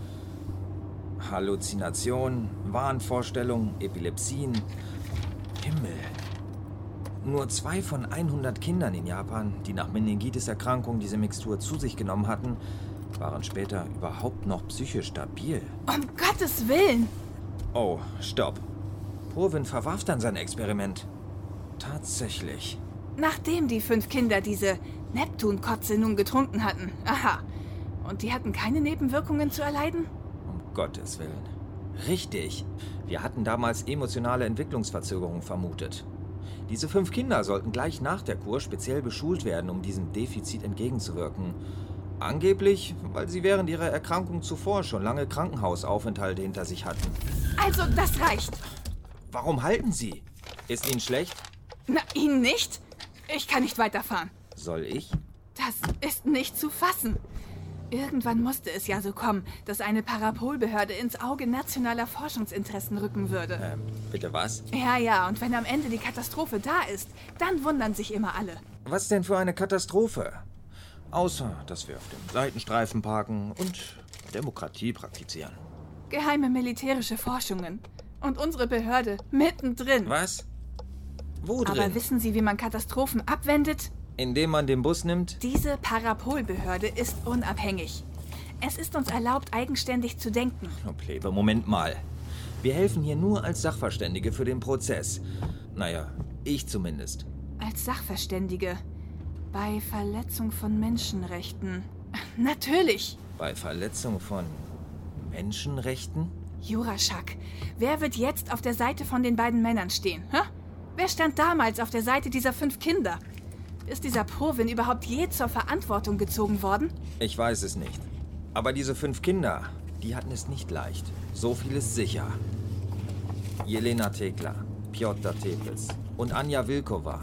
Halluzination, Wahnvorstellungen, Epilepsien. Himmel. Nur zwei von hundert Kindern in Japan, die nach Meningitis-Erkrankung diese Mixtur zu sich genommen hatten, waren später überhaupt noch psychisch stabil. Um Gottes Willen! Oh, stopp. Purwin verwarf dann sein Experiment. Tatsächlich. Nachdem die fünf Kinder diese Neptunkotze nun getrunken hatten. Aha. Und die hatten keine Nebenwirkungen zu erleiden? Um Gottes Willen. Richtig. Wir hatten damals emotionale Entwicklungsverzögerung vermutet. Diese fünf Kinder sollten gleich nach der Kur speziell beschult werden, um diesem Defizit entgegenzuwirken. Angeblich, weil sie während ihrer Erkrankung zuvor schon lange Krankenhausaufenthalte hinter sich hatten. Also, das reicht. Warum halten Sie? Ist Ihnen schlecht? Na, Ihnen nicht? Ich kann nicht weiterfahren. Soll ich? Das ist nicht zu fassen. Irgendwann musste es ja so kommen, dass eine Parapolbehörde ins Auge nationaler Forschungsinteressen rücken würde. Ähm, bitte was? Ja, ja, und wenn am Ende die Katastrophe da ist, dann wundern sich immer alle. Was denn für eine Katastrophe? Außer, dass wir auf dem Seitenstreifen parken und Demokratie praktizieren. Geheime militärische Forschungen. Und unsere Behörde mittendrin. Was? Wo drin? Aber wissen Sie, wie man Katastrophen abwendet? Indem man den Bus nimmt? Diese Parapolbehörde ist unabhängig. Es ist uns erlaubt, eigenständig zu denken. Oh, Plebe, Moment mal. Wir helfen hier nur als Sachverständige für den Prozess. Naja, ich zumindest. Als Sachverständige. Bei Verletzung von Menschenrechten. Natürlich. Bei Verletzung von Menschenrechten? Juraschak, wer wird jetzt auf der Seite von den beiden Männern stehen? Hä? Wer stand damals auf der Seite dieser fünf Kinder? Ist dieser Purwin überhaupt je zur Verantwortung gezogen worden? Ich weiß es nicht. Aber diese fünf Kinder, die hatten es nicht leicht. So viel ist sicher. Jelena Tekla, Piotr Tepes und Anja Wilkova.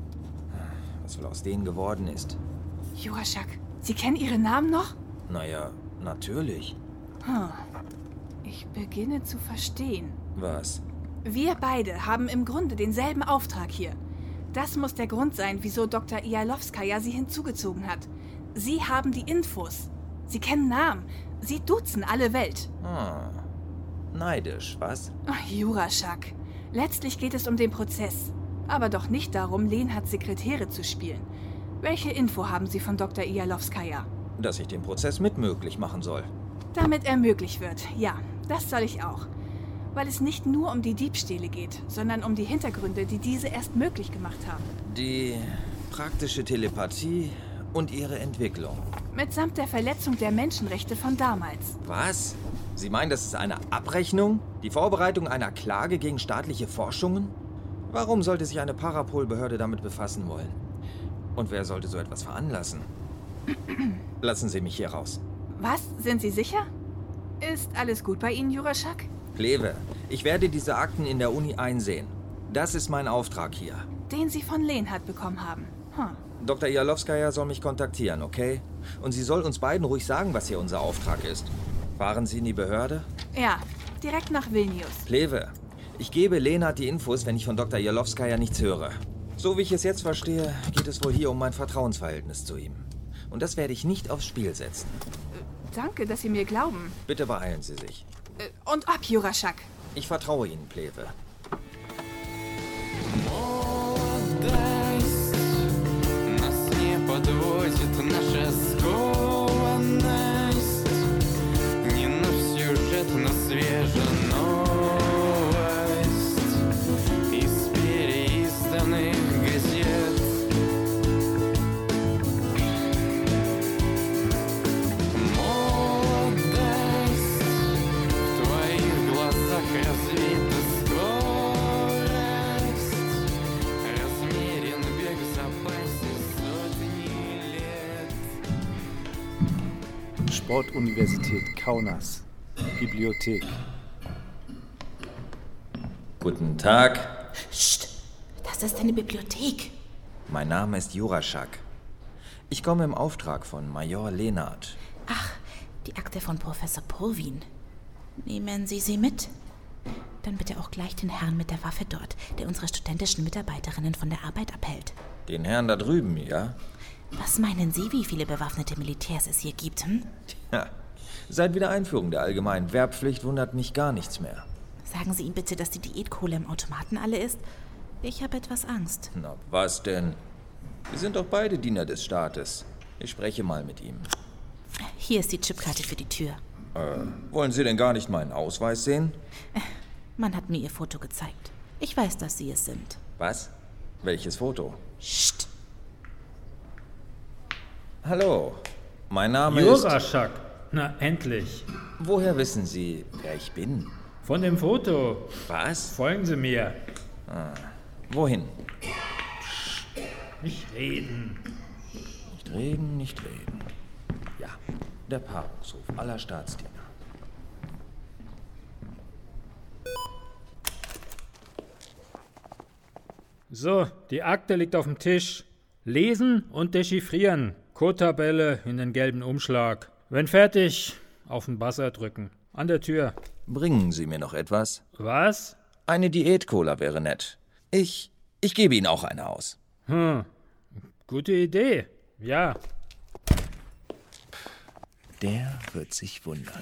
Was wohl aus denen geworden ist? Juraschak, Sie kennen Ihre Namen noch? Naja, natürlich. Hm. Ich beginne zu verstehen. Was? Wir beide haben im Grunde denselben Auftrag hier. Das muss der Grund sein, wieso Doktor Ialowskaja Sie hinzugezogen hat. Sie haben die Infos. Sie kennen Namen. Sie duzen alle Welt. Ah. Neidisch, was? Ach, Juraschak. Letztlich geht es um den Prozess. Aber doch nicht darum, Lenhards Sekretäre zu spielen. Welche Info haben Sie von Doktor Ialowskaja? Dass ich den Prozess mit möglich machen soll. Damit er möglich wird, ja. Das soll ich auch. Weil es nicht nur um die Diebstähle geht, sondern um die Hintergründe, die diese erst möglich gemacht haben. Die praktische Telepathie und ihre Entwicklung. Mitsamt der Verletzung der Menschenrechte von damals. Was? Sie meinen, das ist eine Abrechnung? Die Vorbereitung einer Klage gegen staatliche Forschungen? Warum sollte sich eine Parapolbehörde damit befassen wollen? Und wer sollte so etwas veranlassen? Lassen Sie mich hier raus. Was? Sind Sie sicher? Ist alles gut bei Ihnen, Juraschak? Kleve, ich werde diese Akten in der Uni einsehen. Das ist mein Auftrag hier. Den Sie von Lenhard bekommen haben. Hm. Doktor Ialowskaja soll mich kontaktieren, okay? Und sie soll uns beiden ruhig sagen, was hier unser Auftrag ist. Fahren Sie in die Behörde? Ja, direkt nach Vilnius. Kleve, ich gebe Lenhard die Infos, wenn ich von Doktor Ialowskaja nichts höre. So wie ich es jetzt verstehe, geht es wohl hier um mein Vertrauensverhältnis zu ihm. Und das werde ich nicht aufs Spiel setzen. Danke, dass Sie mir glauben. Bitte beeilen Sie sich. Und ab, Juraschak. Ich vertraue Ihnen, Pleve. Молодость Sportuniversität Kaunas. Bibliothek. Guten Tag. Psst, das ist eine Bibliothek. Mein Name ist Juraschak. Ich komme im Auftrag von Major Lehnhardt. Ach, die Akte von Professor Purwin. Nehmen Sie sie mit. Dann bitte auch gleich den Herrn mit der Waffe dort, der unsere studentischen Mitarbeiterinnen von der Arbeit abhält. Den Herrn da drüben, ja? Was meinen Sie, wie viele bewaffnete Militärs es hier gibt, hm? Ja, seit Wiedereinführung der allgemeinen Wehrpflicht wundert mich gar nichts mehr. Sagen Sie ihm bitte, dass die Diätkohle im Automaten alle ist. Ich habe etwas Angst. Na, was denn? Wir sind doch beide Diener des Staates. Ich spreche mal mit ihm. Hier ist die Chipkarte für die Tür. Äh, wollen Sie denn gar nicht meinen Ausweis sehen? Man hat mir Ihr Foto gezeigt. Ich weiß, dass Sie es sind. Was? Welches Foto? Psst. Hallo, mein Name Juraschak. ist... Juraschak. Na, endlich. Woher wissen Sie, wer ich bin? Von dem Foto. Was? Folgen Sie mir. Ah, wohin? Psst. Nicht reden. Nicht reden, nicht reden. Ja, der Paarungshof aller Staatsdiener. So, die Akte liegt auf dem Tisch. Lesen und dechiffrieren. Codetabelle in den gelben Umschlag. Wenn fertig, auf den Buzzer drücken. An der Tür. Bringen Sie mir noch etwas? Was? Eine Diät-Cola wäre nett. Ich, ich gebe Ihnen auch eine aus. Hm, gute Idee. Ja. Der wird sich wundern.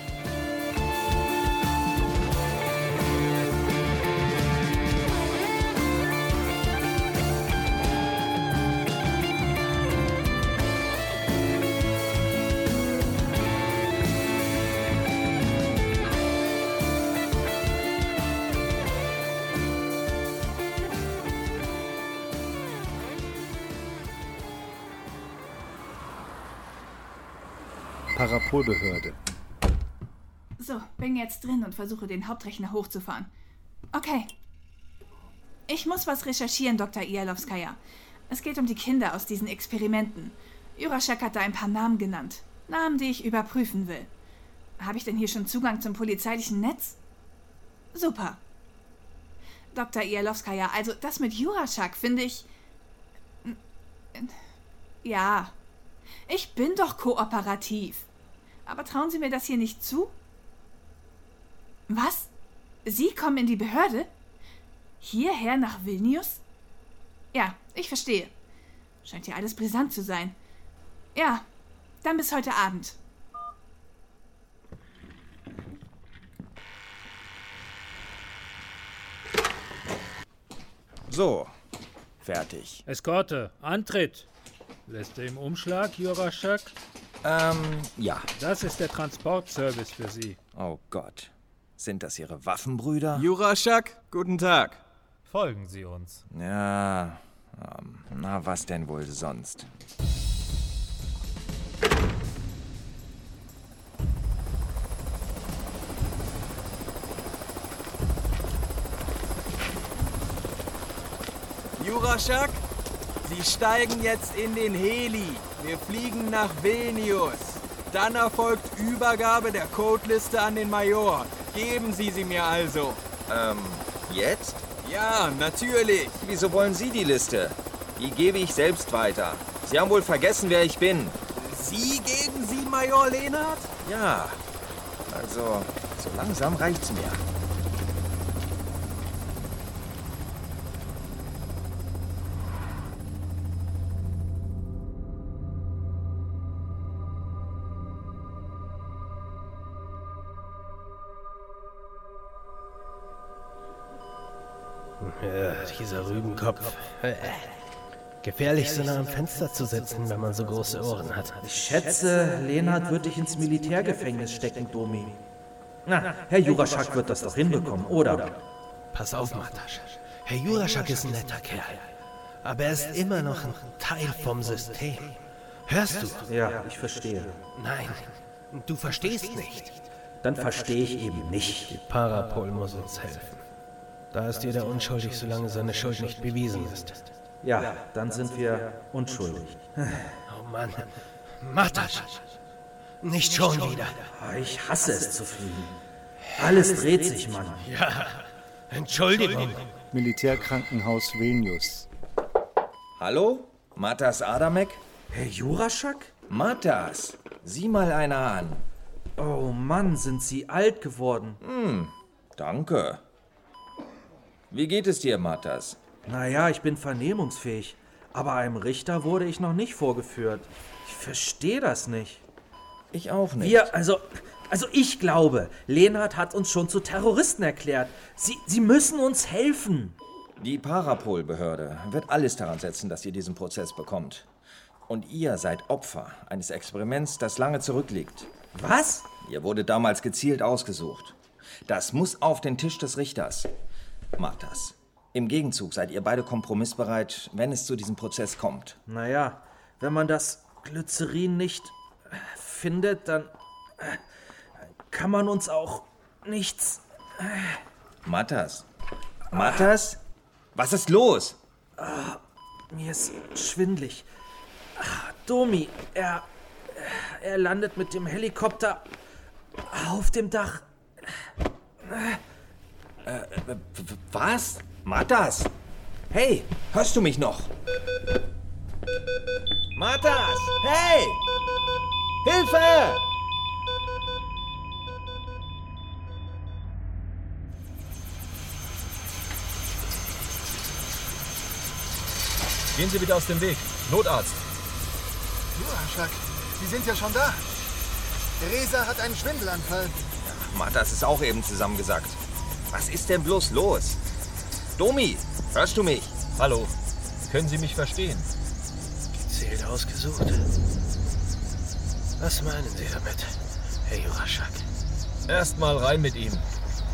Parapolbehörde. So, bin jetzt drin und versuche, den Hauptrechner hochzufahren. Okay. Ich muss was recherchieren, Doktor Ialowskaja. Es geht um die Kinder aus diesen Experimenten. Juraschak hat da ein paar Namen genannt. Namen, die ich überprüfen will. Habe ich denn hier schon Zugang zum polizeilichen Netz? Super. Doktor Ialowskaja, also das mit Juraschak finde ich... Ja, ich bin doch kooperativ. Aber trauen Sie mir das hier nicht zu? Was? Sie kommen in die Behörde? Hierher nach Vilnius? Ja, ich verstehe. Scheint ja alles brisant zu sein. Ja, dann bis heute Abend. So, fertig. Eskorte, Antritt. Liste im Umschlag, Juraschak? Ähm, ja. Das ist der Transportservice für Sie. Oh Gott. Sind das Ihre Waffenbrüder? Juraschak, guten Tag. Folgen Sie uns. Ja, ähm, na was denn wohl sonst? Juraschak, Sie steigen jetzt in den Heli. Wir fliegen nach Vilnius. Dann erfolgt Übergabe der Codeliste an den Major. Geben Sie sie mir also. Ähm, jetzt? Ja, natürlich. Wieso wollen Sie die Liste? Die gebe ich selbst weiter. Sie haben wohl vergessen, wer ich bin. Sie geben sie Major Lehnhardt? Ja. Also, so langsam reicht's mir. Ja, dieser Rübenkopf. Gefährlich, so nah am Fenster zu sitzen, wenn man so große Ohren hat. Ich schätze, Lehnhardt wird dich ins Militärgefängnis stecken, Domi. Na, Herr Juraschak wird das doch hinbekommen, oder? Pass auf, Matasch. Herr Juraschak ist ein netter Kerl. Aber er ist immer noch ein Teil vom System. Hörst du? Ja, ich verstehe. Nein, du verstehst nicht. Dann verstehe ich eben nicht. Die Parapol muss uns helfen. Da ist jeder unschuldig, solange seine Schuld nicht bewiesen ist. Ja, dann sind wir unschuldig. Oh Mann. Matasch! Nicht schon wieder. Ich hasse es zu fliegen. Alles dreht sich, Mann. Ja, Entschuldigung. Militärkrankenhaus Vilnius. Hallo? Matas Adamek? Herr Juraschak? Matas, sieh mal einer an. Oh Mann, sind Sie alt geworden. Hm, danke. Wie geht es dir, Matas? Naja, ich bin vernehmungsfähig. Aber einem Richter wurde ich noch nicht vorgeführt. Ich verstehe das nicht. Ich auch nicht. Wir, also, also ich glaube, Lenard hat uns schon zu Terroristen erklärt. Sie, Sie müssen uns helfen. Die Parapol-Behörde wird alles daran setzen, dass ihr diesen Prozess bekommt. Und ihr seid Opfer eines Experiments, das lange zurückliegt. Was? Ihr wurde damals gezielt ausgesucht. Das muss auf den Tisch des Richters. Matas, im Gegenzug seid ihr beide kompromissbereit, wenn es zu diesem Prozess kommt. Naja, wenn man das Glycerin nicht äh, findet, dann äh, kann man uns auch nichts... Äh. Matas, Matas, was ist los? Ah, mir ist schwindlig. Ach, Domi, er, er landet mit dem Helikopter auf dem Dach. Äh, äh, was? Matas? Hey, hörst du mich noch? Matas! Hey! Hilfe! Gehen Sie wieder aus dem Weg. Notarzt. Juraschak, Sie sind ja schon da. Theresa hat einen Schwindelanfall. Matas ist auch eben zusammengesackt. Was ist denn bloß los? Domi, hörst du mich? Hallo, können Sie mich verstehen? Gezielt ausgesucht. Was meinen Sie damit, Herr Juraschak? Erst mal rein mit ihm.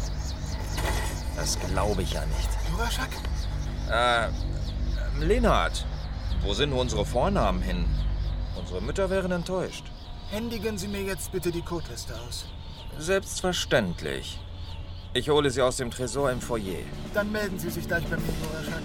Das glaube ich ja nicht. Juraschak? Äh, Lenard, wo sind unsere Vornamen hin? Unsere Mütter wären enttäuscht. Händigen Sie mir jetzt bitte die Codeliste aus. Selbstverständlich. Ich hole sie aus dem Tresor im Foyer. Dann melden Sie sich gleich bei mir, Juraschak.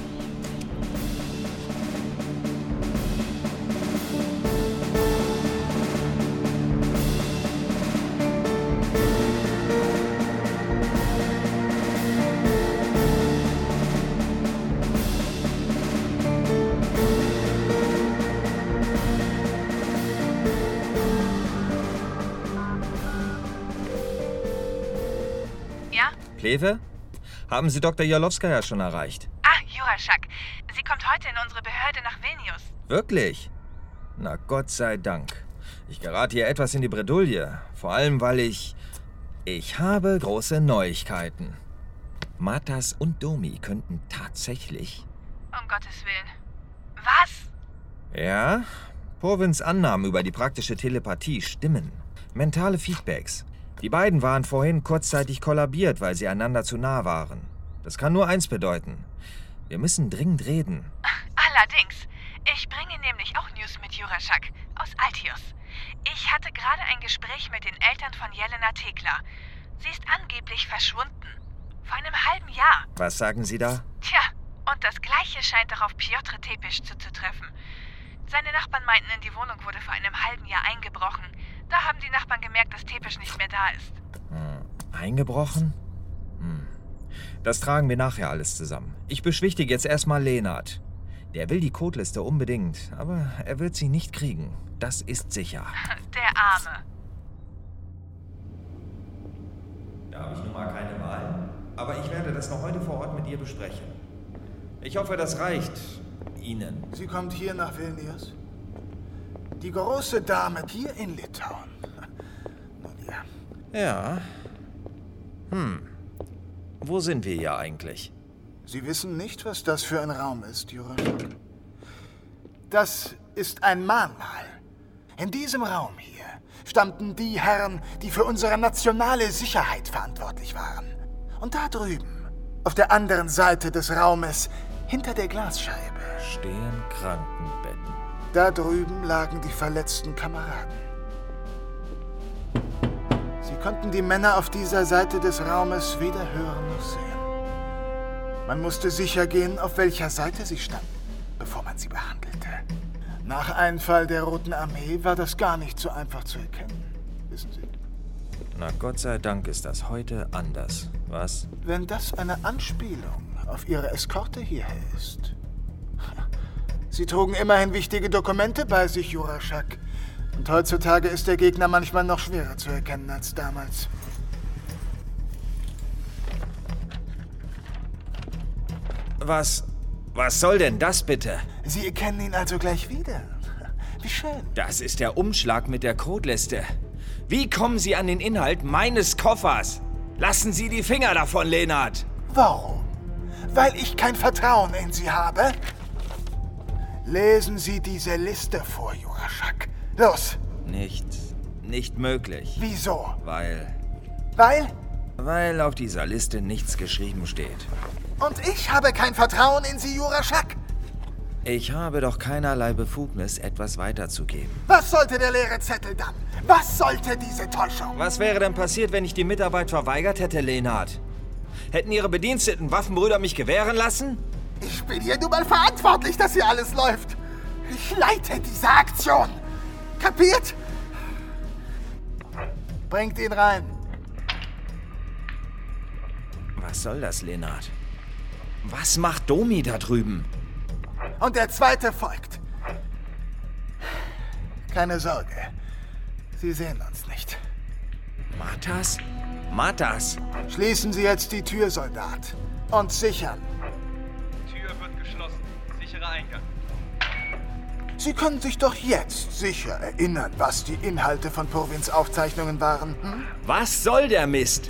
Kleve? Haben Sie Doktor Jalowskaja schon erreicht? Ah, Juraschak. Sie kommt heute in unsere Behörde nach Vilnius. Wirklich? Na Gott sei Dank. Ich gerate hier etwas in die Bredouille. Vor allem, weil ich... Ich habe große Neuigkeiten. Matas und Domi könnten tatsächlich... Um Gottes Willen. Was? Ja, Purvins Annahmen über die praktische Telepathie stimmen. Mentale Feedbacks. Die beiden waren vorhin kurzzeitig kollabiert, weil sie einander zu nah waren. Das kann nur eins bedeuten. Wir müssen dringend reden. Allerdings. Ich bringe nämlich auch News mit Juraschak aus Altius. Ich hatte gerade ein Gespräch mit den Eltern von Jelena Tekla. Sie ist angeblich verschwunden. Vor einem halben Jahr. Was sagen Sie da? Tja, und das Gleiche scheint auch auf Piotr Tepisch zuzutreffen. Seine Nachbarn meinten, in die Wohnung wurde vor einem halben Jahr eingebrochen. Da haben die Nachbarn gemerkt, dass Tepisch nicht mehr da ist. Hm. Eingebrochen? Hm. Das tragen wir nachher alles zusammen. Ich beschwichtige jetzt erstmal Lenard. Der will die Codeliste unbedingt, aber er wird sie nicht kriegen. Das ist sicher. Der Arme. Da habe ich nun mal keine Wahl. Aber ich werde das noch heute vor Ort mit ihr besprechen. Ich hoffe, das reicht Ihnen. Sie kommt hier nach Vilnius? Die große Dame hier in Litauen. Nun ja. Ja. Hm. Wo sind wir hier eigentlich? Sie wissen nicht, was das für ein Raum ist, Juraschak. Das ist ein Mahnmal. In diesem Raum hier standen die Herren, die für unsere nationale Sicherheit verantwortlich waren. Und da drüben, auf der anderen Seite des Raumes, hinter der Glasscheibe, stehen Krankenbetten. Da drüben lagen die verletzten Kameraden. Sie konnten die Männer auf dieser Seite des Raumes weder hören noch sehen. Man musste sicher gehen, auf welcher Seite sie standen, bevor man sie behandelte. Nach Einfall der Roten Armee war das gar nicht so einfach zu erkennen, wissen Sie. Na Gott sei Dank ist das heute anders, was? Wenn das eine Anspielung auf Ihre Eskorte hierher ist. Sie trugen immerhin wichtige Dokumente bei sich, Juraschak. Und heutzutage ist der Gegner manchmal noch schwerer zu erkennen als damals. Was... was soll denn das bitte? Sie erkennen ihn also gleich wieder. Wie schön. Das ist der Umschlag mit der Codeliste. Wie kommen Sie an den Inhalt meines Koffers? Lassen Sie die Finger davon, Lenard. Warum? Weil ich kein Vertrauen in Sie habe? Lesen Sie diese Liste vor, Juraschak. Los. Nicht... nicht möglich. Wieso? Weil... Weil? Weil auf dieser Liste nichts geschrieben steht. Und ich habe kein Vertrauen in Sie, Juraschak? Ich habe doch keinerlei Befugnis, etwas weiterzugeben. Was sollte der leere Zettel dann? Was sollte diese Täuschung? Was wäre denn passiert, wenn ich die Mitarbeit verweigert hätte, Lenard? Hätten Ihre bediensteten Waffenbrüder mich gewähren lassen? Ich bin hier nun mal verantwortlich, dass hier alles läuft. Ich leite diese Aktion. Kapiert? Bringt ihn rein. Was soll das, Lenard? Was macht Domi da drüben? Und der zweite folgt. Keine Sorge. Sie sehen uns nicht. Matas? Matas! Schließen Sie jetzt die Tür, Soldat. Und sichern. Tür wird geschlossen. Sicherer Eingang. Sie können sich doch jetzt sicher erinnern, was die Inhalte von Purvins Aufzeichnungen waren. Hm? Was soll der Mist?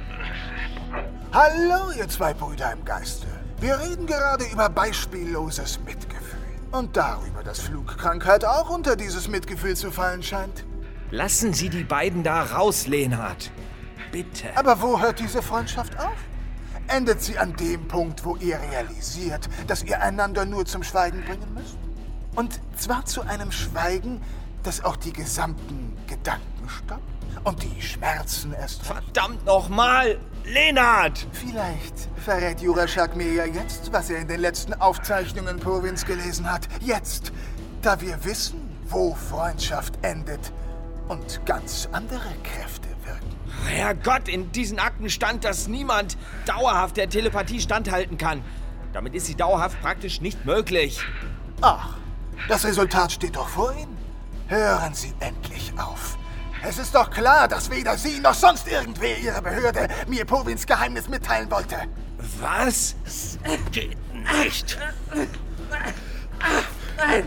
Hallo, ihr zwei Brüder im Geiste. Wir reden gerade über beispielloses Mitgefühl. Und darüber, dass Flugkrankheit auch unter dieses Mitgefühl zu fallen scheint. Lassen Sie die beiden da raus, Lenard. Bitte. Aber wo hört diese Freundschaft auf? Endet sie an dem Punkt, wo ihr realisiert, dass ihr einander nur zum Schweigen bringen müsst? Und zwar zu einem Schweigen, das auch die gesamten Gedanken stoppt und die Schmerzen erst... Verdammt nochmal! Lenard! Vielleicht verrät Juraschak mir ja jetzt, was er in den letzten Aufzeichnungen Purvins gelesen hat. Jetzt, da wir wissen, wo Freundschaft endet und ganz andere Kräfte wirken. Herrgott, in diesen Akten stand, dass niemand dauerhaft der Telepathie standhalten kann. Damit ist sie dauerhaft praktisch nicht möglich. Ach, das Resultat steht doch vor Ihnen. Hören Sie endlich auf. Es ist doch klar, dass weder Sie noch sonst irgendwer Ihrer Behörde mir Purvins Geheimnis mitteilen wollte. Was? Es geht nicht. Nein.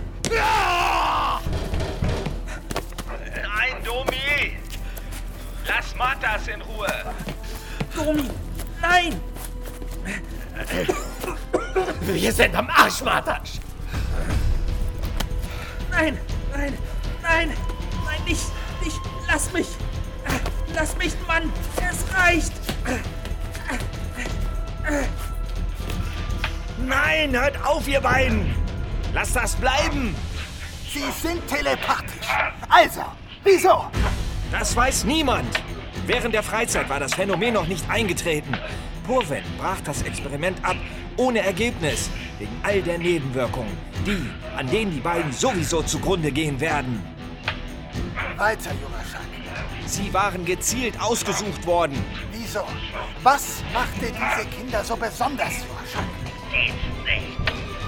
Nein, Domi! Lass Matas in Ruhe! Domi, nein! Wir sind am Arsch, Matas! Nein, nein, nein, nein, nicht, nicht, lass mich! Lass mich, Mann! Es reicht! Nein, hört auf, ihr beiden! Lasst das bleiben! Sie sind telepathisch. Also, wieso? Das weiß niemand. Während der Freizeit war das Phänomen noch nicht eingetreten. Purvin brach das Experiment ab, ohne Ergebnis, wegen all der Nebenwirkungen, die, an denen die beiden sowieso zugrunde gehen werden. Weiter, Juraschak. Sie waren gezielt ausgesucht worden. Wieso? Was machte diese Kinder so besonders, Juraschak? Geht's nicht.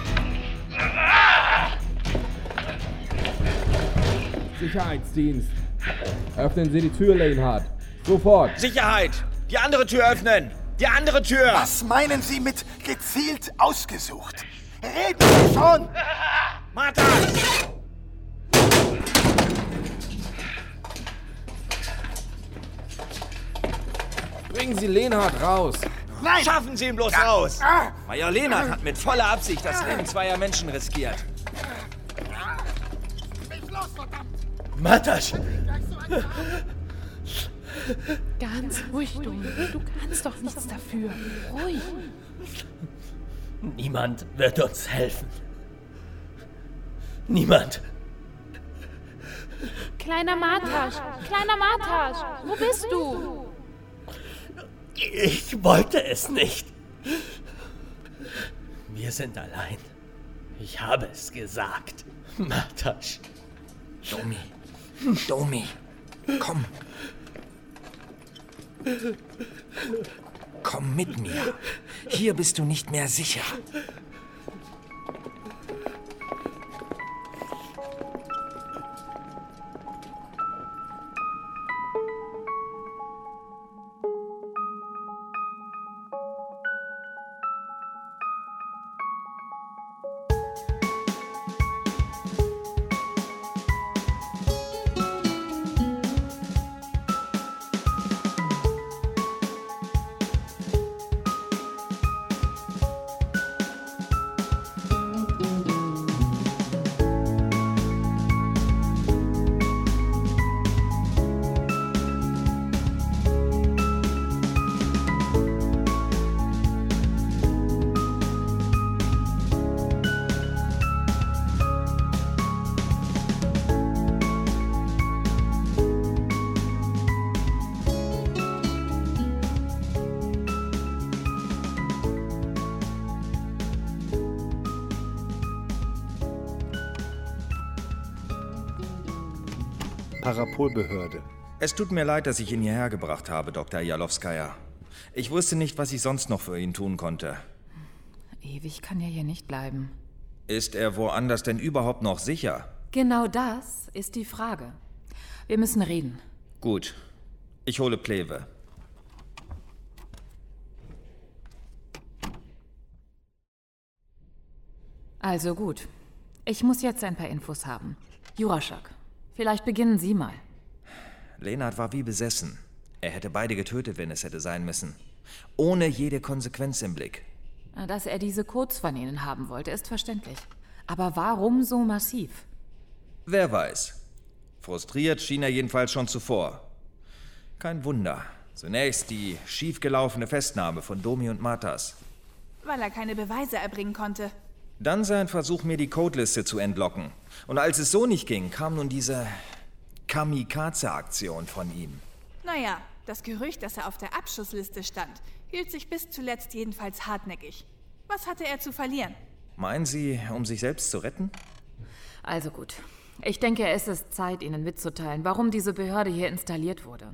Sicherheitsdienst. Öffnen Sie die Tür, Lenard. Sofort. Sicherheit! Die andere Tür öffnen! Die andere Tür! Was meinen Sie mit gezielt ausgesucht? Reden Sie schon! Martha! Bringen Sie Lenard raus. Nein! Schaffen Sie ihn bloß Ja. raus! Ah. Major Lenard hat mit voller Absicht das Leben zweier Menschen riskiert. Matas! Ganz ruhig, Domi. Du kannst doch nichts dafür. Ruhig. Niemand wird uns helfen. Niemand. Kleiner Martasch, kleiner Martasch, wo bist du? Ich wollte es nicht. Wir sind allein. Ich habe es gesagt. Martasch. Domi. Domi. Komm. Komm mit mir. Hier bist du nicht mehr sicher. Parapolbehörde. Es tut mir leid, dass ich ihn hierher gebracht habe, Doktor Jalowskaja. Ich wusste nicht, was ich sonst noch für ihn tun konnte. Ewig kann er hier nicht bleiben. Ist er woanders denn überhaupt noch sicher? Genau das ist die Frage. Wir müssen reden. Gut. Ich hole Pleve. Also gut. Ich muss jetzt ein paar Infos haben. Juraschak, vielleicht beginnen Sie mal. Lenard war wie besessen. Er hätte beide getötet, wenn es hätte sein müssen. Ohne jede Konsequenz im Blick. Dass er diese Codes von Ihnen haben wollte, ist verständlich. Aber warum so massiv? Wer weiß. Frustriert schien er jedenfalls schon zuvor. Kein Wunder. Zunächst die schiefgelaufene Festnahme von Domi und Martas. Weil er keine Beweise erbringen konnte. Dann sein Versuch, mir die Codeliste zu entlocken. Und als es so nicht ging, kam nun diese Kamikaze-Aktion von ihm. Naja, das Gerücht, dass er auf der Abschussliste stand, hielt sich bis zuletzt jedenfalls hartnäckig. Was hatte er zu verlieren? Meinen Sie, um sich selbst zu retten? Also gut. Ich denke, es ist Zeit, Ihnen mitzuteilen, warum diese Behörde hier installiert wurde.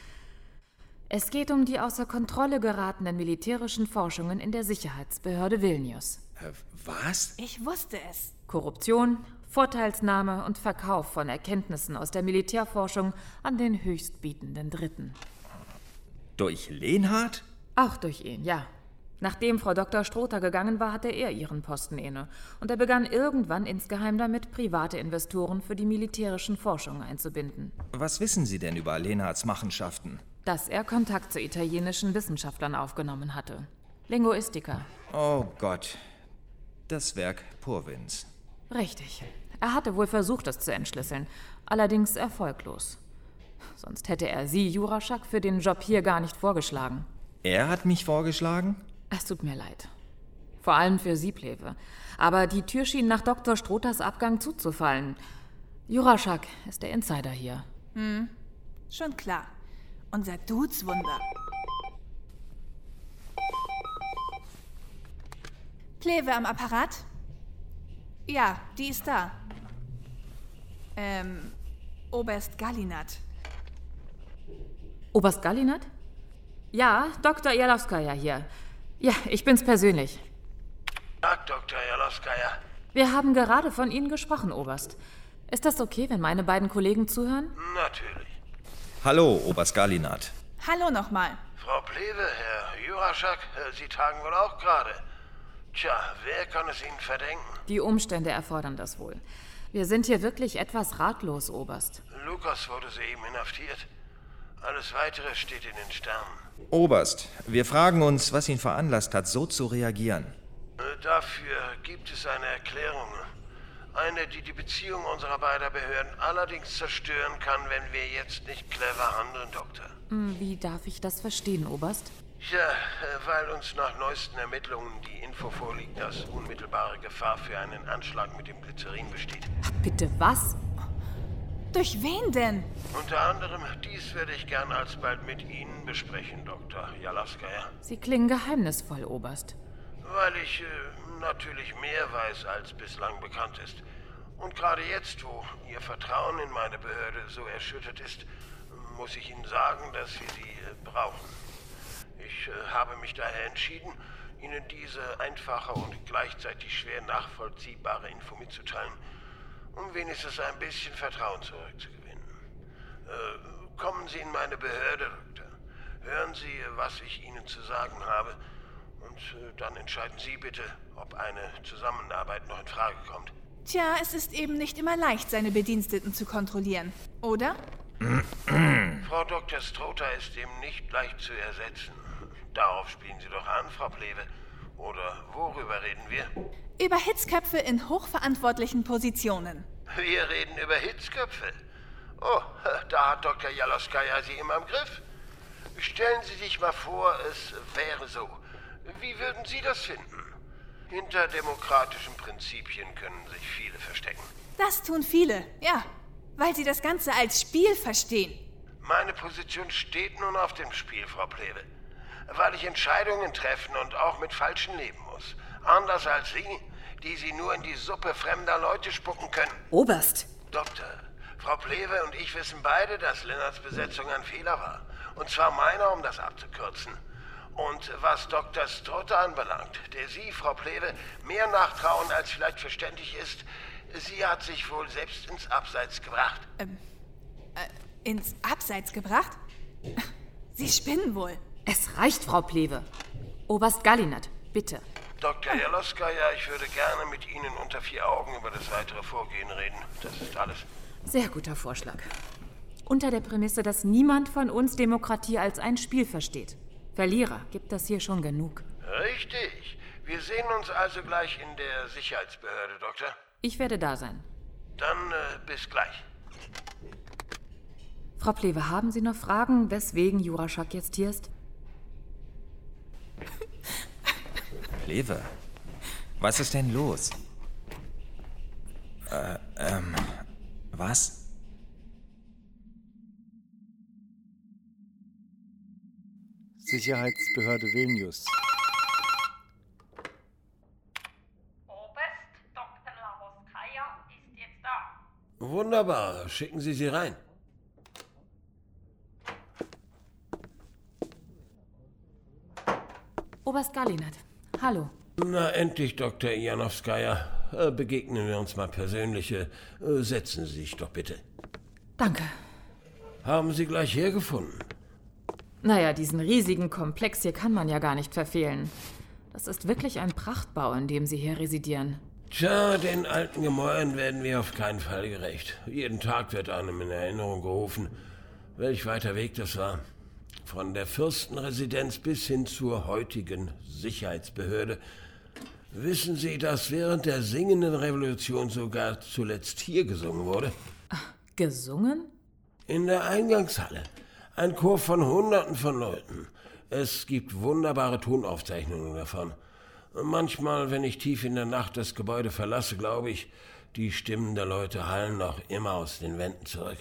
Es geht um die außer Kontrolle geratenen militärischen Forschungen in der Sicherheitsbehörde Vilnius. Äh, was? Ich wusste es. Korruption, Vorteilsnahme und Verkauf von Erkenntnissen aus der Militärforschung an den höchstbietenden Dritten. Durch Lenard? Auch durch ihn, ja. Nachdem Frau Doktor Strother gegangen war, hatte er ihren Posten inne. Und er begann irgendwann insgeheim damit, private Investoren für die militärischen Forschungen einzubinden. Was wissen Sie denn über Lenards Machenschaften? Dass er Kontakt zu italienischen Wissenschaftlern aufgenommen hatte. Linguistika. Oh Gott. Das Werk Purvins. Richtig. Er hatte wohl versucht, es zu entschlüsseln. Allerdings erfolglos. Sonst hätte er Sie, Juraschak, für den Job hier gar nicht vorgeschlagen. Er hat mich vorgeschlagen? Es tut mir leid. Vor allem für Sie, Pleve. Aber die Tür schien nach Doktor Strothers Abgang zuzufallen. Juraschak ist der Insider hier. Hm, schon klar. Unser Dudeswunder. Pleve am Apparat? Ja, die ist da. Ähm, Oberst Gallinat. Oberst Gallinat? Ja, Doktor Jalowskaja hier. Ja, ich bin's persönlich. Tag, Doktor Jalowskaja. Wir haben gerade von Ihnen gesprochen, Oberst. Ist das okay, wenn meine beiden Kollegen zuhören? Natürlich. Hallo, Oberst Gallinat. Hallo nochmal. Frau Pleve, Herr Juraschak, Sie tagen wohl auch gerade. Tja, wer kann es Ihnen verdenken? Die Umstände erfordern das wohl. Wir sind hier wirklich etwas ratlos, Oberst. Lukas wurde soeben inhaftiert. Alles Weitere steht in den Sternen. Oberst, wir fragen uns, was ihn veranlasst hat, so zu reagieren. Dafür gibt es eine Erklärung. Eine, die die Beziehung unserer beiden Behörden allerdings zerstören kann, wenn wir jetzt nicht clever handeln, Doktor. Wie darf ich das verstehen, Oberst? Ja, weil uns nach neuesten Ermittlungen die Info vorliegt, dass unmittelbare Gefahr für einen Anschlag mit dem Glycerin besteht. Bitte was? Durch wen denn? Unter anderem dies werde ich gern alsbald mit Ihnen besprechen, Doktor Jalowskaja. Sie klingen geheimnisvoll, Oberst. Weil ich, äh, natürlich mehr weiß, als bislang bekannt ist. Und gerade jetzt, wo Ihr Vertrauen in meine Behörde so erschüttert ist, muss ich Ihnen sagen, dass wir Sie äh, brauchen. Ich äh, habe mich daher entschieden, Ihnen diese einfache und gleichzeitig schwer nachvollziehbare Info mitzuteilen, um wenigstens ein bisschen Vertrauen zurückzugewinnen. Äh, kommen Sie in meine Behörde, Doktor. Hören Sie, was ich Ihnen zu sagen habe, und äh, dann entscheiden Sie bitte, ob eine Zusammenarbeit noch in Frage kommt. Tja, es ist eben nicht immer leicht, seine Bediensteten zu kontrollieren, oder? Frau Doktor Strother ist eben nicht leicht zu ersetzen. Darauf spielen Sie doch an, Frau Pleve. Oder worüber reden wir? Über Hitzköpfe in hochverantwortlichen Positionen. Wir reden über Hitzköpfe. Oh, da hat Doktor Jaloskaya Sie immer im Griff. Stellen Sie sich mal vor, es wäre so. Wie würden Sie das finden? Hinter demokratischen Prinzipien können sich viele verstecken. Das tun viele, ja. Weil sie das Ganze als Spiel verstehen. Meine Position steht nun auf dem Spiel, Frau Pleve. Weil ich Entscheidungen treffen und auch mit Falschen leben muss. Anders als Sie, die Sie nur in die Suppe fremder Leute spucken können. Oberst! Doktor, Frau Pleve und ich wissen beide, dass Lennarts Besetzung ein Fehler war. Und zwar meiner, um das abzukürzen. Und was Doktor Strother anbelangt, der Sie, Frau Pleve, mehr nachtrauen, als vielleicht verständlich ist, sie hat sich wohl selbst ins Abseits gebracht. Ähm, äh, ins Abseits gebracht? Sie spinnen wohl. Es reicht, Frau Pleve. Oberst Gallinat, bitte. Doktor Jaloskaya, ich würde gerne mit Ihnen unter vier Augen über das weitere Vorgehen reden. Das ist alles. Sehr guter Vorschlag. Unter der Prämisse, dass niemand von uns Demokratie als ein Spiel versteht. Verlierer gibt das hier schon genug. Richtig. Wir sehen uns also gleich in der Sicherheitsbehörde, Doktor. Ich werde da sein. Dann äh, bis gleich. Frau Pleve, haben Sie noch Fragen, weswegen Juraschak jetzt hier ist? Pleve, was ist denn los? Äh, ähm, was? Sicherheitsbehörde Vilnius. Oberst, Doktor Jaloskaya ist jetzt da. Wunderbar, schicken Sie sie rein. Oberst Gallinat, hallo. Na endlich, Doktor Janowskaja. Begegnen wir uns mal persönlich. Setzen Sie sich doch bitte. Danke. Haben Sie gleich hergefunden? Naja, diesen riesigen Komplex hier kann man ja gar nicht verfehlen. Das ist wirklich ein Prachtbau, in dem Sie hier residieren. Tja, den alten Gemäuern werden wir auf keinen Fall gerecht. Jeden Tag wird einem in Erinnerung gerufen, welch weiter Weg das war. Von der Fürstenresidenz bis hin zur heutigen Sicherheitsbehörde. Wissen Sie, dass während der singenden Revolution sogar zuletzt hier gesungen wurde? Ach, gesungen? In der Eingangshalle. Ein Chor von Hunderten von Leuten. Es gibt wunderbare Tonaufzeichnungen davon. Manchmal, wenn ich tief in der Nacht das Gebäude verlasse, glaube ich, die Stimmen der Leute hallen noch immer aus den Wänden zurück.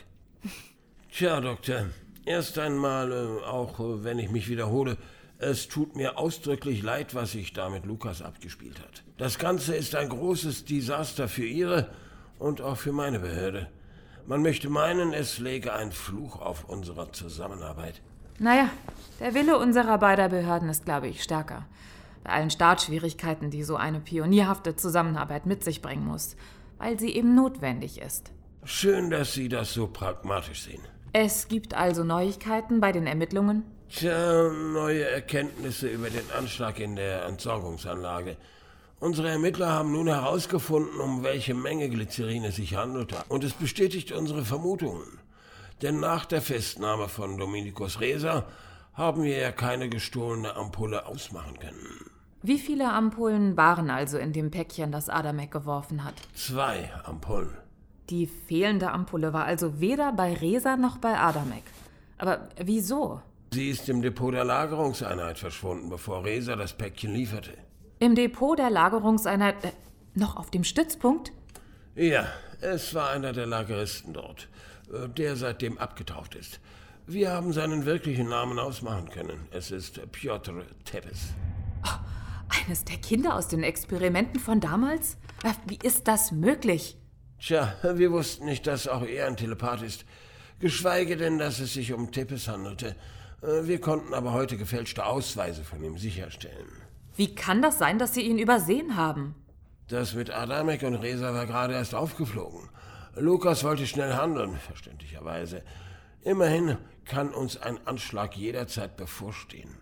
Tja, Doktor, erst einmal, äh, auch äh, wenn ich mich wiederhole, es tut mir ausdrücklich leid, was sich da mit Lukas abgespielt hat. Das Ganze ist ein großes Desaster für Ihre und auch für meine Behörde. Man möchte meinen, es läge ein Fluch auf unserer Zusammenarbeit. Naja, der Wille unserer beider Behörden ist, glaube ich, stärker. Bei allen Startschwierigkeiten, die so eine pionierhafte Zusammenarbeit mit sich bringen muss, weil sie eben notwendig ist. Schön, dass Sie das so pragmatisch sehen. Es gibt also Neuigkeiten bei den Ermittlungen? Tja, neue Erkenntnisse über den Anschlag in der Entsorgungsanlage. Unsere Ermittler haben nun herausgefunden, um welche Menge Glycerin es sich handelte. Und es bestätigt unsere Vermutungen. Denn nach der Festnahme von Dominikus Reza haben wir ja keine gestohlene Ampulle ausmachen können. Wie viele Ampullen waren also in dem Päckchen, das Adamek geworfen hat? Zwei Ampullen. Die fehlende Ampulle war also weder bei Reza noch bei Adamek. Aber wieso? Sie ist im Depot der Lagerungseinheit verschwunden, bevor Reza das Päckchen lieferte. Im Depot der Lagerungseinheit? Äh, noch auf dem Stützpunkt? Ja, es war einer der Lageristen dort, der seitdem abgetaucht ist. Wir haben seinen wirklichen Namen ausmachen können. Es ist Piotr Tepes. Oh, Eines der Kinder aus den Experimenten von damals? Wie ist das möglich? Tja, wir wussten nicht, dass auch er ein Telepath ist. Geschweige denn, dass es sich um Tippes handelte. Wir konnten aber heute gefälschte Ausweise von ihm sicherstellen. Wie kann das sein, dass Sie ihn übersehen haben? Das mit Adamek und Reza war gerade erst aufgeflogen. Lukas wollte schnell handeln, verständlicherweise. Immerhin kann uns ein Anschlag jederzeit bevorstehen.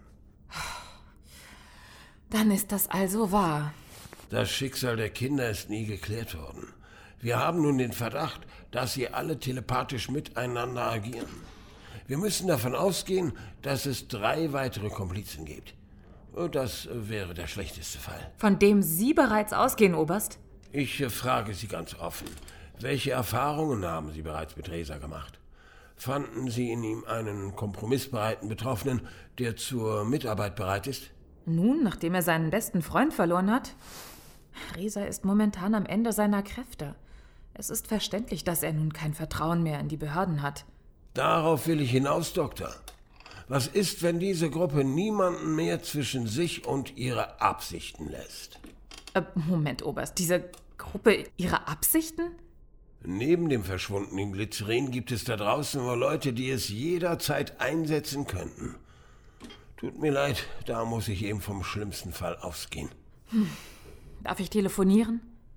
Dann ist das also wahr. Das Schicksal der Kinder ist nie geklärt worden. Wir haben nun den Verdacht, dass sie alle telepathisch miteinander agieren. Wir müssen davon ausgehen, dass es drei weitere Komplizen gibt. Das wäre der schlechteste Fall. Von dem Sie bereits ausgehen, Oberst? Ich frage Sie ganz offen. Welche Erfahrungen haben Sie bereits mit Reza gemacht? Fanden Sie in ihm einen kompromissbereiten Betroffenen, der zur Mitarbeit bereit ist? Nun, nachdem er seinen besten Freund verloren hat? Reza ist momentan am Ende seiner Kräfte. Es ist verständlich, dass er nun kein Vertrauen mehr in die Behörden hat. Darauf will ich hinaus, Doktor. Was ist, wenn diese Gruppe niemanden mehr zwischen sich und ihre Absichten lässt? Äh, Moment, Oberst. Diese Gruppe ihre Absichten? Neben dem verschwundenen Glycerin gibt es da draußen wohl Leute, die es jederzeit einsetzen könnten. Tut mir leid, da muss ich eben vom schlimmsten Fall ausgehen. Hm. Darf ich telefonieren?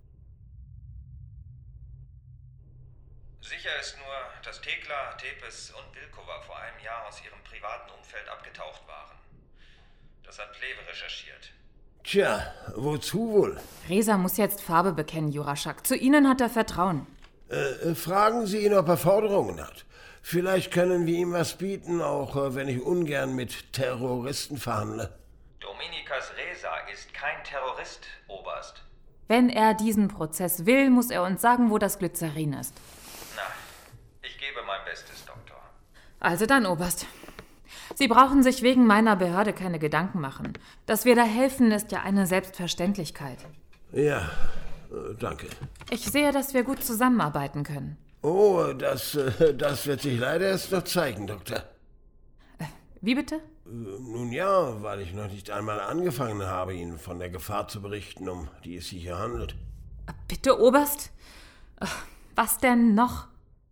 Sicher ist nur, dass Tekla, Tepes und Vilkova vor einem Jahr aus ihrem privaten Umfeld abgetaucht waren. Das hat Pleve recherchiert. Tja, wozu wohl? Reza muss jetzt Farbe bekennen, Juraschak. Zu Ihnen hat er Vertrauen. Äh, fragen Sie ihn, ob er Forderungen hat. Vielleicht können wir ihm was bieten, auch äh, wenn ich ungern mit Terroristen verhandle. Dominikas Reza ist kein Terrorist, Oberst. Wenn er diesen Prozess will, muss er uns sagen, wo das Glycerin ist. Na, ich gebe mein Bestes, Doktor. Also dann, Oberst. Sie brauchen sich wegen meiner Behörde keine Gedanken machen. Dass wir da helfen, ist ja eine Selbstverständlichkeit. Ja, äh, danke. Ich sehe, dass wir gut zusammenarbeiten können. Oh, das, äh, das wird sich leider erst noch zeigen, Doktor. Äh, wie bitte? Äh, nun ja, weil ich noch nicht einmal angefangen habe, Ihnen von der Gefahr zu berichten, um die es sich hier handelt. Äh, bitte, Oberst? Äh, was denn noch?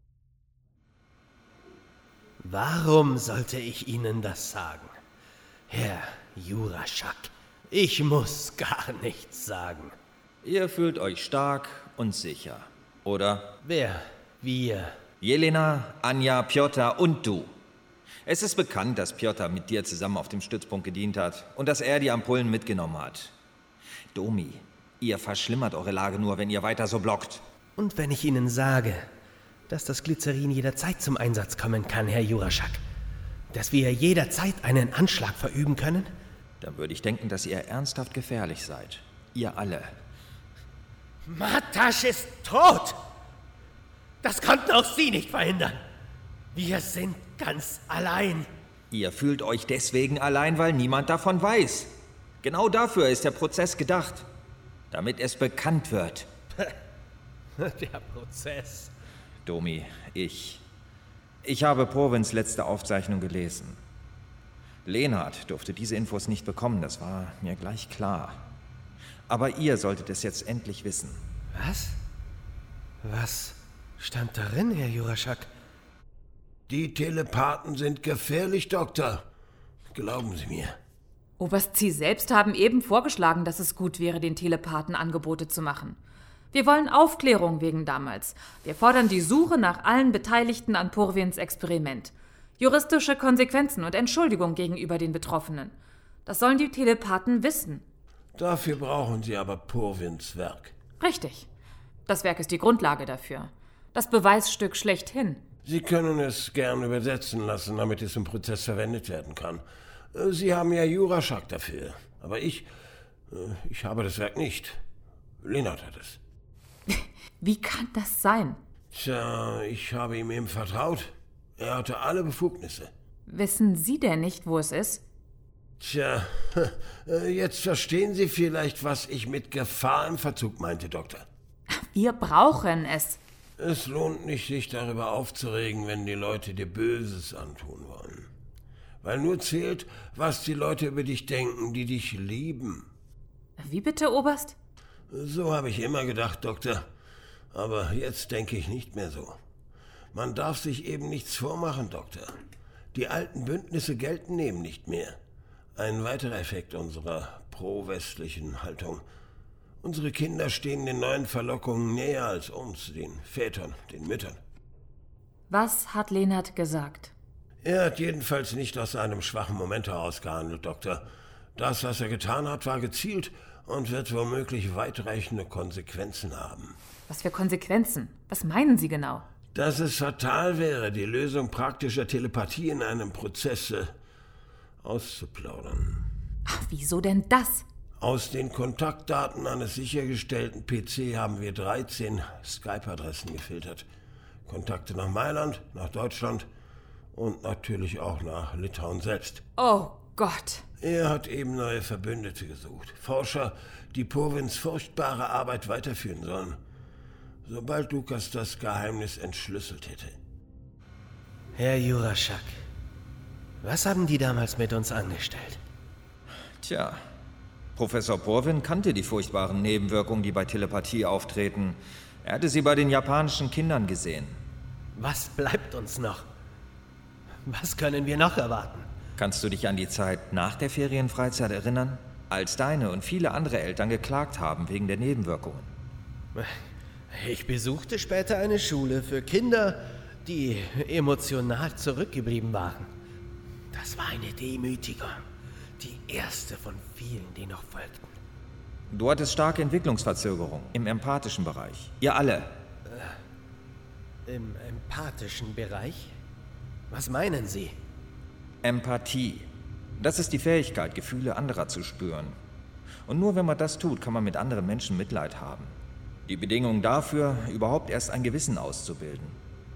Warum sollte ich Ihnen das sagen? Herr Juraschak, ich muss gar nichts sagen. Ihr fühlt euch stark und sicher, oder? Wer? Wir? Jelena, Anja, Pjotr und du. Es ist bekannt, dass Pjotr mit dir zusammen auf dem Stützpunkt gedient hat und dass er die Ampullen mitgenommen hat. Domi, ihr verschlimmert eure Lage nur, wenn ihr weiter so blockt. Und wenn ich Ihnen sage, dass das Glycerin jederzeit zum Einsatz kommen kann, Herr Juraschak, dass wir jederzeit einen Anschlag verüben können? Dann würde ich denken, dass ihr ernsthaft gefährlich seid. Ihr alle. Matasch ist tot! Das konnten auch Sie nicht verhindern. Wir sind ganz allein. Ihr fühlt euch deswegen allein, weil niemand davon weiß. Genau dafür ist der Prozess gedacht. Damit es bekannt wird. Der Prozess. Domi, ich... Ich habe Provins letzte Aufzeichnung gelesen. Lenhard durfte diese Infos nicht bekommen, das war mir gleich klar. Aber ihr solltet es jetzt endlich wissen. Was? Was stand darin, Herr Juraschak? Die Telepathen sind gefährlich, Doktor. Glauben Sie mir. Oberst, Sie selbst haben eben vorgeschlagen, dass es gut wäre, den Telepathen Angebote zu machen. Wir wollen Aufklärung wegen damals. Wir fordern die Suche nach allen Beteiligten an Purvins Experiment. Juristische Konsequenzen und Entschuldigung gegenüber den Betroffenen. Das sollen die Telepathen wissen. Dafür brauchen Sie aber Purvins Werk. Richtig. Das Werk ist die Grundlage dafür. Das Beweisstück schlechthin. Sie können es gern übersetzen lassen, damit es im Prozess verwendet werden kann. Sie haben ja Juraschak dafür. Aber ich, ich habe das Werk nicht. Lenhard hat es. Wie kann das sein? Tja, ich habe ihm eben vertraut. Er hatte alle Befugnisse. Wissen Sie denn nicht, wo es ist? Tja, jetzt verstehen Sie vielleicht, was ich mit Gefahr im Verzug meinte, Doktor. Wir brauchen es. Es lohnt nicht, sich darüber aufzuregen, wenn die Leute dir Böses antun wollen. Weil nur zählt, was die Leute über dich denken, die dich lieben. Wie bitte, Oberst? So habe ich immer gedacht, Doktor. Aber jetzt denke ich nicht mehr so. Man darf sich eben nichts vormachen, Doktor. Die alten Bündnisse gelten eben nicht mehr. Ein weiterer Effekt unserer pro-westlichen Haltung. Unsere Kinder stehen den neuen Verlockungen näher als uns, den Vätern, den Müttern. Was hat Lenard gesagt? Er hat jedenfalls nicht aus einem schwachen Moment heraus gehandelt, Doktor. Das, was er getan hat, war gezielt und wird womöglich weitreichende Konsequenzen haben. Was für Konsequenzen? Was meinen Sie genau? Dass es fatal wäre, die Lösung praktischer Telepathie in einem Prozess äh, auszuplaudern. Ach, wieso denn das? Aus den Kontaktdaten eines sichergestellten P C haben wir dreizehn Skype-Adressen gefiltert. Kontakte nach Mailand, nach Deutschland und natürlich auch nach Litauen selbst. Oh Gott. Er hat eben neue Verbündete gesucht. Forscher, die Purvins furchtbare Arbeit weiterführen sollen. Sobald Lukas das Geheimnis entschlüsselt hätte. Herr Juraschak, was haben die damals mit uns angestellt? Tja, Professor Purvin kannte die furchtbaren Nebenwirkungen, die bei Telepathie auftreten. Er hatte sie bei den japanischen Kindern gesehen. Was bleibt uns noch? Was können wir noch erwarten? Kannst du dich an die Zeit nach der Ferienfreizeit erinnern? Als deine und viele andere Eltern geklagt haben wegen der Nebenwirkungen. Ich besuchte später eine Schule für Kinder, die emotional zurückgeblieben waren. Das war eine Demütigung. Die erste von vielen, die noch folgten. Du hattest starke Entwicklungsverzögerung im empathischen Bereich. Ihr alle. Äh, Im empathischen Bereich? Was meinen Sie? Empathie. Das ist die Fähigkeit, Gefühle anderer zu spüren. Und nur wenn man das tut, kann man mit anderen Menschen Mitleid haben. Die Bedingung dafür, überhaupt erst ein Gewissen auszubilden.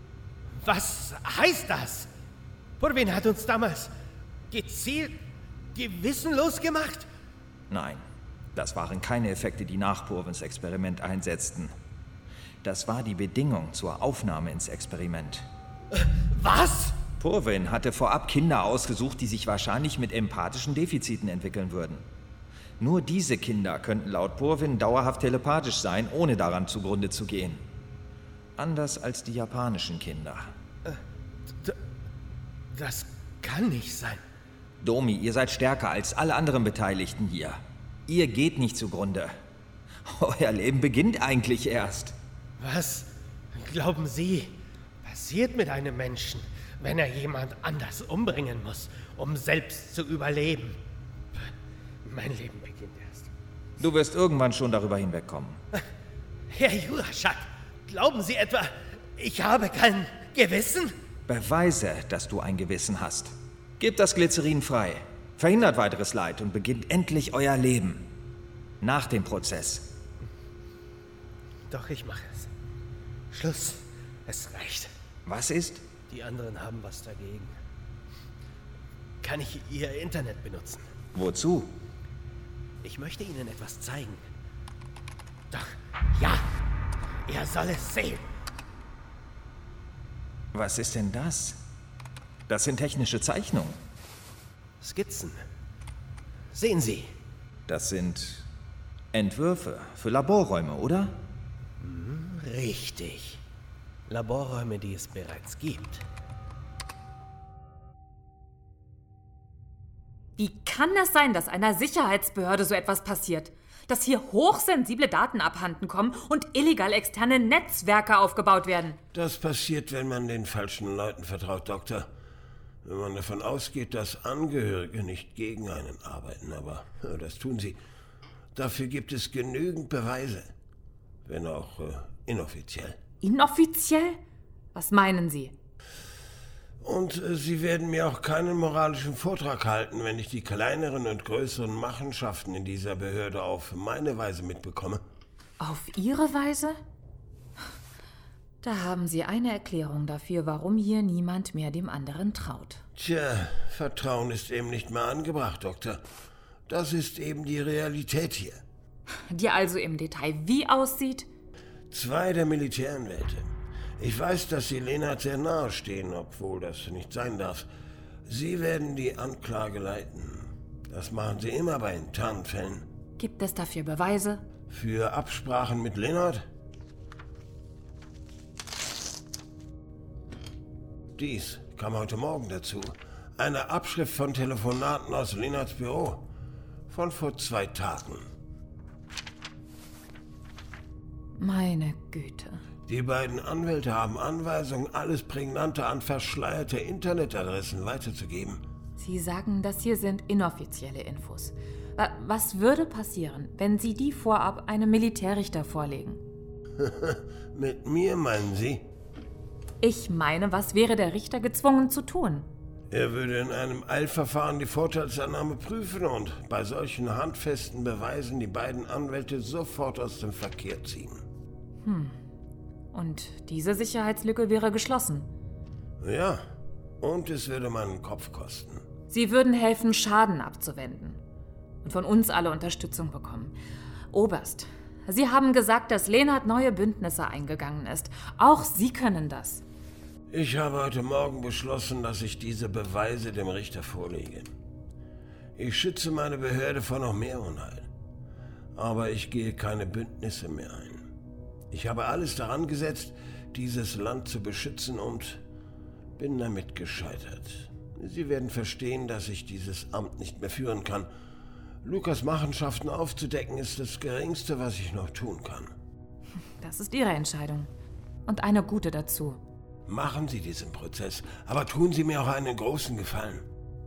Was heißt das? Purvin hat uns damals gezielt gewissenlos gemacht? Nein, das waren keine Effekte, die nach Purvins Experiment einsetzten. Das war die Bedingung zur Aufnahme ins Experiment. Was? Purvin hatte vorab Kinder ausgesucht, die sich wahrscheinlich mit empathischen Defiziten entwickeln würden. Nur diese Kinder könnten laut Purvin dauerhaft telepathisch sein, ohne daran zugrunde zu gehen. Anders als die japanischen Kinder. D- das kann nicht sein. Domi, ihr seid stärker als alle anderen Beteiligten hier. Ihr geht nicht zugrunde. Euer Leben beginnt eigentlich erst. Was glauben Sie, passiert mit einem Menschen, wenn er jemand anders umbringen muss, um selbst zu überleben? Mein Leben beginnt erst. Du wirst irgendwann schon darüber hinwegkommen. Herr Juraschak, glauben Sie etwa, ich habe kein Gewissen? Beweise, dass du ein Gewissen hast. Gebt das Glycerin frei, verhindert weiteres Leid und beginnt endlich euer Leben. Nach dem Prozess. Doch, ich mache es. Schluss. Es reicht. Was ist? Die anderen haben was dagegen. Kann ich Ihr Internet benutzen? Wozu? Ich möchte Ihnen etwas zeigen. Doch, ja, er soll es sehen. Was ist denn das? Das sind technische Zeichnungen. Skizzen. Sehen Sie. Das sind Entwürfe für Laborräume, oder? Richtig. Laborräume, die es bereits gibt. Wie kann es sein, dass einer Sicherheitsbehörde so etwas passiert? Dass hier hochsensible Daten abhanden kommen und illegal externe Netzwerke aufgebaut werden? Das passiert, wenn man den falschen Leuten vertraut, Doktor. Wenn man davon ausgeht, dass Angehörige nicht gegen einen arbeiten, aber ja, das tun sie. Dafür gibt es genügend Beweise. Wenn auch äh, inoffiziell. Inoffiziell? Was meinen Sie? Und äh, Sie werden mir auch keinen moralischen Vortrag halten, wenn ich die kleineren und größeren Machenschaften in dieser Behörde auf meine Weise mitbekomme. Auf Ihre Weise? Da haben Sie eine Erklärung dafür, warum hier niemand mehr dem anderen traut. Tja, Vertrauen ist eben nicht mehr angebracht, Doktor. Das ist eben die Realität hier. Die also im Detail wie aussieht? Zwei der Militäranwälte. Ich weiß, dass Sie Lenard sehr nahe stehen, obwohl das nicht sein darf. Sie werden die Anklage leiten. Das machen Sie immer bei internen Fällen. Gibt es dafür Beweise? Für Absprachen mit Leonhard? Dies kam heute Morgen dazu. Eine Abschrift von Telefonaten aus Leonhards Büro. Von vor zwei Tagen. Meine Güte. Die beiden Anwälte haben Anweisungen, alles Prägnante an verschleierte Internetadressen weiterzugeben. Sie sagen, das hier sind inoffizielle Infos. Was würde passieren, wenn Sie die vorab einem Militärrichter vorlegen? Mit mir, meinen Sie? Ich meine, was wäre der Richter gezwungen zu tun? Er würde in einem Eilverfahren die Vorteilsannahme prüfen und bei solchen handfesten Beweisen die beiden Anwälte sofort aus dem Verkehr ziehen. Hm. Und diese Sicherheitslücke wäre geschlossen? Ja, und es würde meinen Kopf kosten. Sie würden helfen, Schaden abzuwenden. Und von uns alle Unterstützung bekommen. Oberst, Sie haben gesagt, dass Leonhard neue Bündnisse eingegangen ist. Auch Sie können das. Ich habe heute Morgen beschlossen, dass ich diese Beweise dem Richter vorlege. Ich schütze meine Behörde vor noch mehr Unheil. Aber ich gehe keine Bündnisse mehr ein. Ich habe alles daran gesetzt, dieses Land zu beschützen und bin damit gescheitert. Sie werden verstehen, dass ich dieses Amt nicht mehr führen kann. Lukas' Machenschaften aufzudecken ist das Geringste, was ich noch tun kann. Das ist Ihre Entscheidung. Und eine gute dazu. Machen Sie diesen Prozess, aber tun Sie mir auch einen großen Gefallen.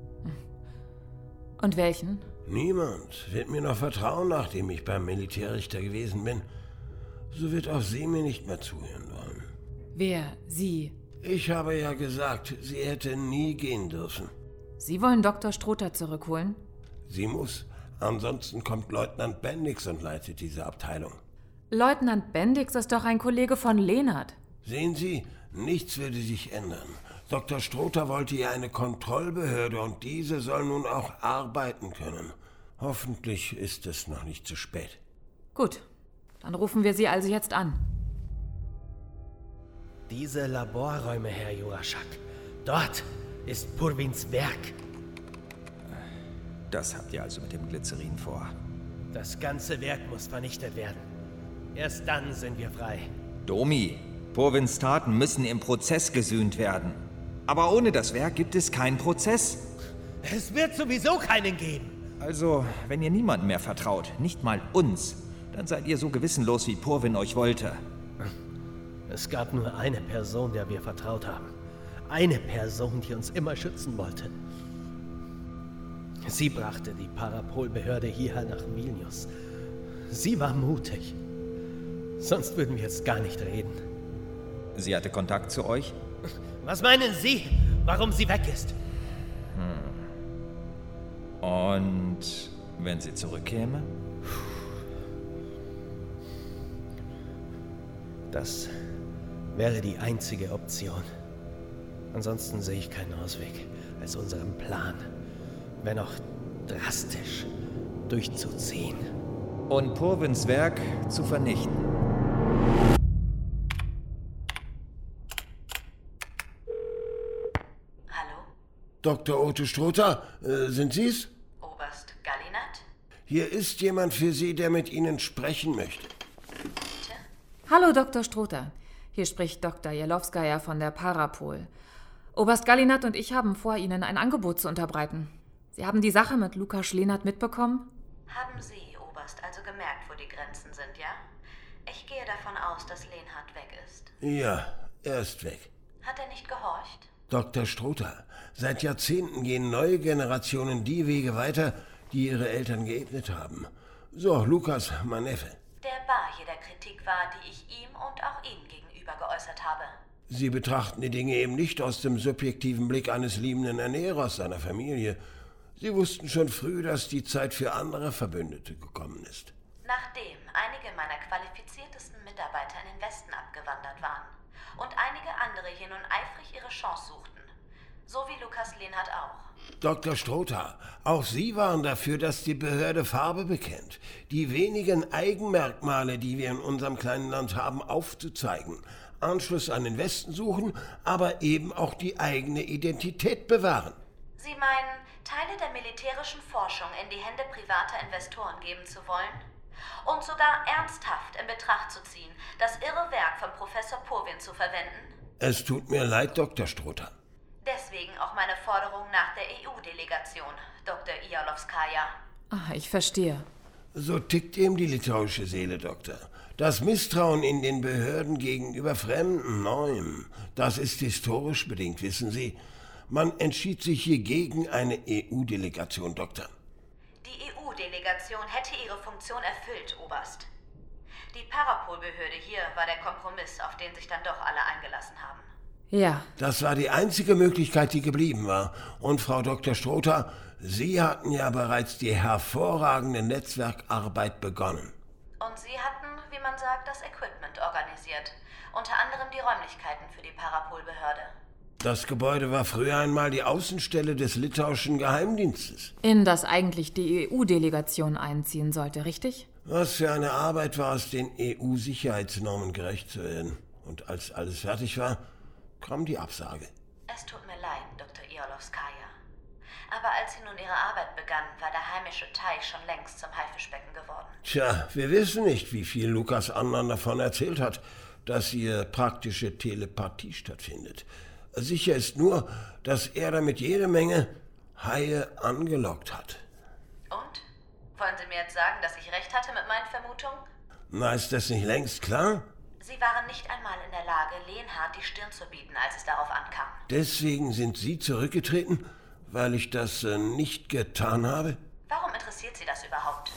Und welchen? Niemand wird mir noch vertrauen, nachdem ich beim Militärrichter gewesen bin. So wird auch sie mir nicht mehr zuhören wollen. Wer? Sie? Ich habe ja gesagt, sie hätte nie gehen dürfen. Sie wollen Doktor Strother zurückholen? Sie muss. Ansonsten kommt Leutnant Bendix und leitet diese Abteilung. Leutnant Bendix ist doch ein Kollege von Leonhard. Sehen Sie, nichts würde sich ändern. Doktor Strother wollte ja eine Kontrollbehörde und diese soll nun auch arbeiten können. Hoffentlich ist es noch nicht zu spät. Gut, dann rufen wir Sie also jetzt an. Diese Laborräume, Herr Juraschak. Dort ist Purwins Werk. Das habt ihr also mit dem Glycerin vor. Das ganze Werk muss vernichtet werden. Erst dann sind wir frei. Domi, Purwins Taten müssen im Prozess gesühnt werden. Aber ohne das Werk gibt es keinen Prozess. Es wird sowieso keinen geben. Also, wenn ihr niemandem mehr vertraut, nicht mal uns, dann seid ihr so gewissenlos, wie Purwin euch wollte. Es gab nur eine Person, der wir vertraut haben. Eine Person, die uns immer schützen wollte. Sie brachte die Parapolbehörde hierher nach Vilnius. Sie war mutig. Sonst würden wir jetzt gar nicht reden. Sie hatte Kontakt zu euch? Was meinen Sie, warum sie weg ist? Hm. Und wenn sie zurückkäme? Das wäre die einzige Option. Ansonsten sehe ich keinen Ausweg, als unseren Plan, wenn auch drastisch, durchzuziehen. Und Purwins Werk zu vernichten. Hallo? Doktor Otto Strother, äh, sind Sie's? Oberst Gallinat? Hier ist jemand für Sie, der mit Ihnen sprechen möchte. Bitte? Hallo, Doktor Strother. Hier spricht Doktor Jelowskaja von der Parapol. Oberst Gallinat und ich haben vor, Ihnen ein Angebot zu unterbreiten. Sie haben die Sache mit Lukas Leonhard mitbekommen? Haben Sie, Oberst, also gemerkt, wo die Grenzen sind, ja? Ich gehe davon aus, dass Leonhard weg ist. Ja, er ist weg. Hat er nicht gehorcht? Doktor Strother, seit Jahrzehnten gehen neue Generationen die Wege weiter, die ihre Eltern geebnet haben. So auch Lukas, mein Neffe. Der bar jeder Kritik war, die ich ihm und auch Ihnen gegenüber geäußert habe. Sie betrachten die Dinge eben nicht aus dem subjektiven Blick eines liebenden Ernährers seiner Familie. Sie wussten schon früh, dass die Zeit für andere Verbündete gekommen ist. Nachdem einige meiner qualifiziertesten Mitarbeiter in den Westen abgewandert waren und einige andere hier nun eifrig ihre Chance suchten, so wie Lukas Leonhard auch. Doktor Strother, auch Sie waren dafür, dass die Behörde Farbe bekennt, die wenigen Eigenmerkmale, die wir in unserem kleinen Land haben, aufzuzeigen, Anschluss an den Westen suchen, aber eben auch die eigene Identität bewahren. Sie meinen, Teile der militärischen Forschung in die Hände privater Investoren geben zu wollen und sogar ernsthaft in Betracht zu ziehen, das irre Werk von Professor Purwin zu verwenden? Es tut mir leid, Doktor Strother. Deswegen auch meine Forderung nach der E U-Delegation, Doktor Ialowskaja. Ah, ich verstehe. So tickt eben die litauische Seele, Doktor. Das Misstrauen in den Behörden gegenüber Fremden, Neuem, das ist historisch bedingt, wissen Sie. Man entschied sich hier gegen eine E U-Delegation, Doktor. Die E U-Delegation hätte ihre Funktion erfüllt, Oberst. Die Parapol-Behörde hier war der Kompromiss, auf den sich dann doch alle eingelassen haben. Ja. Das war die einzige Möglichkeit, die geblieben war. Und Frau Doktor Strother, Sie hatten ja bereits die hervorragende Netzwerkarbeit begonnen. Und Sie hatten, wie man sagt, das Equipment organisiert. Unter anderem die Räumlichkeiten für die Parapol-Behörde. Das Gebäude war früher einmal die Außenstelle des litauischen Geheimdienstes. In das eigentlich die E U-Delegation einziehen sollte, richtig? Was für eine Arbeit war es, den E U-Sicherheitsnormen gerecht zu werden. Und als alles fertig war, kam die Absage. Es tut mir leid, Doktor Ialowskaja. Aber als Sie nun Ihre Arbeit begann, war der heimische Teich schon längst zum Haifischbecken geworden. Tja, wir wissen nicht, wie viel Lukas Annan davon erzählt hat, dass hier praktische Telepathie stattfindet. Sicher ist nur, dass er damit jede Menge Haie angelockt hat. Und? Wollen Sie mir jetzt sagen, dass ich recht hatte mit meinen Vermutungen? Na, ist das nicht längst klar? Sie waren nicht einmal in der Lage, Lenhardt die Stirn zu bieten, als es darauf ankam. Deswegen sind Sie zurückgetreten, weil ich das äh, nicht getan habe? Warum interessiert Sie das überhaupt?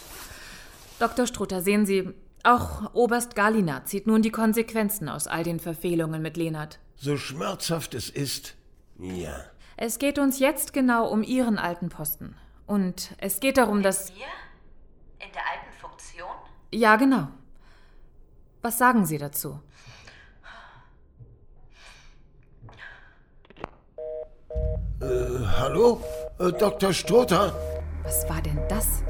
Doktor Strother, sehen Sie, auch Oberst Galina zieht nun die Konsequenzen aus all den Verfehlungen mit Lenhardt. So schmerzhaft es ist, ja. Es geht uns jetzt genau um Ihren alten Posten. Und es geht darum, dass... Mir? In der alten Funktion? Ja, genau. Was sagen Sie dazu? Äh, hallo? Äh, Doktor Strother? Was war denn das?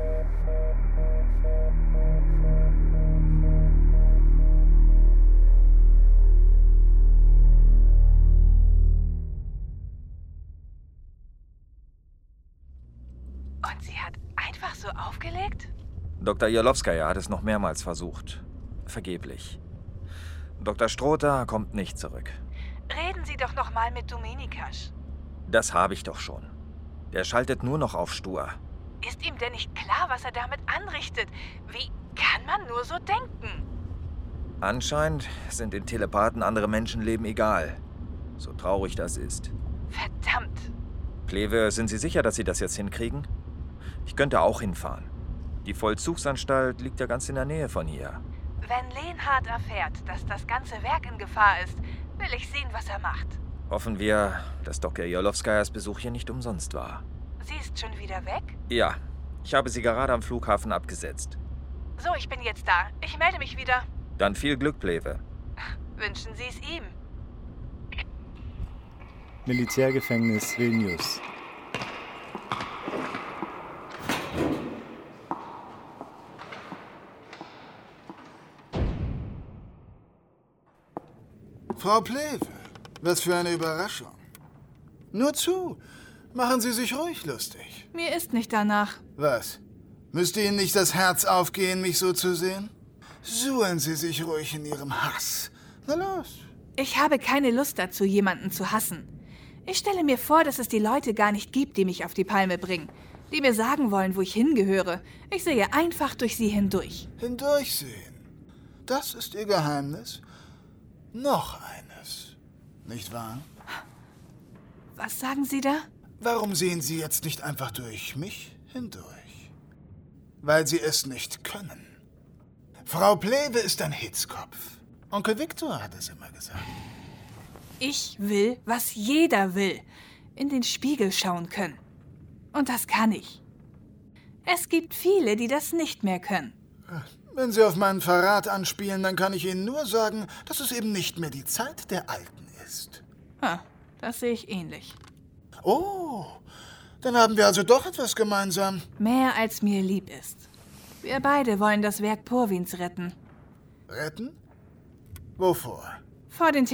Und sie hat einfach so aufgelegt? Doktor Ialowskaja hat es noch mehrmals versucht. Vergeblich. Doktor Strother kommt nicht zurück. Reden Sie doch noch mal mit Dominikas. Das habe ich doch schon. Der schaltet nur noch auf stur. Ist ihm denn nicht klar, was er damit anrichtet? Wie kann man nur so denken? Anscheinend sind den Telepathen andere Menschenleben egal. So traurig das ist. Verdammt. Pleve, sind Sie sicher, dass Sie das jetzt hinkriegen? Ich könnte auch hinfahren. Die Vollzugsanstalt liegt ja ganz in der Nähe von hier. Wenn Lenhardt erfährt, dass das ganze Werk in Gefahr ist, will ich sehen, was er macht. Hoffen wir, dass Doktor Ialowskajas Besuch hier nicht umsonst war. Sie ist schon wieder weg? Ja, ich habe sie gerade am Flughafen abgesetzt. So, ich bin jetzt da. Ich melde mich wieder. Dann viel Glück, Pleve. Wünschen Sie es ihm. Militärgefängnis Vilnius. Frau Pleve, was für eine Überraschung. Nur zu, machen Sie sich ruhig lustig. Mir ist nicht danach. Was? Müsste Ihnen nicht das Herz aufgehen, mich so zu sehen? Suhlen Sie sich ruhig in Ihrem Hass. Na los. Ich habe keine Lust dazu, jemanden zu hassen. Ich stelle mir vor, dass es die Leute gar nicht gibt, die mich auf die Palme bringen. Die mir sagen wollen, wo ich hingehöre. Ich sehe einfach durch sie hindurch. Hindurchsehen. Das ist Ihr Geheimnis? Noch eines. Nicht wahr? Was sagen Sie da? Warum sehen Sie jetzt nicht einfach durch mich hindurch? Weil Sie es nicht können. Frau Pleve ist ein Hitzkopf. Onkel Viktor hat es immer gesagt. Ich will, was jeder will. In den Spiegel schauen können. Und das kann ich. Es gibt viele, die das nicht mehr können. Wenn Sie auf meinen Verrat anspielen, dann kann ich Ihnen nur sagen, dass es eben nicht mehr die Zeit der Alten ist. Ha, das sehe ich ähnlich. Oh, dann haben wir also doch etwas gemeinsam. Mehr als mir lieb ist. Wir beide wollen das Werk Purwins retten. Retten? Wovor? Vor den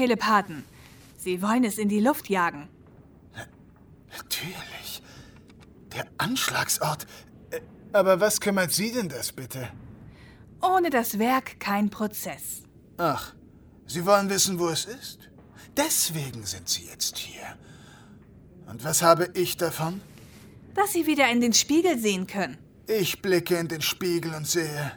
Der Anschlagsort? Aber was kümmert Sie denn das bitte? Ohne das Werk kein Prozess. Ach, Sie wollen wissen, wo es ist? Deswegen sind Sie jetzt hier. Und was habe ich davon? Dass Sie wieder in den Spiegel sehen können. Ich blicke in den Spiegel und sehe...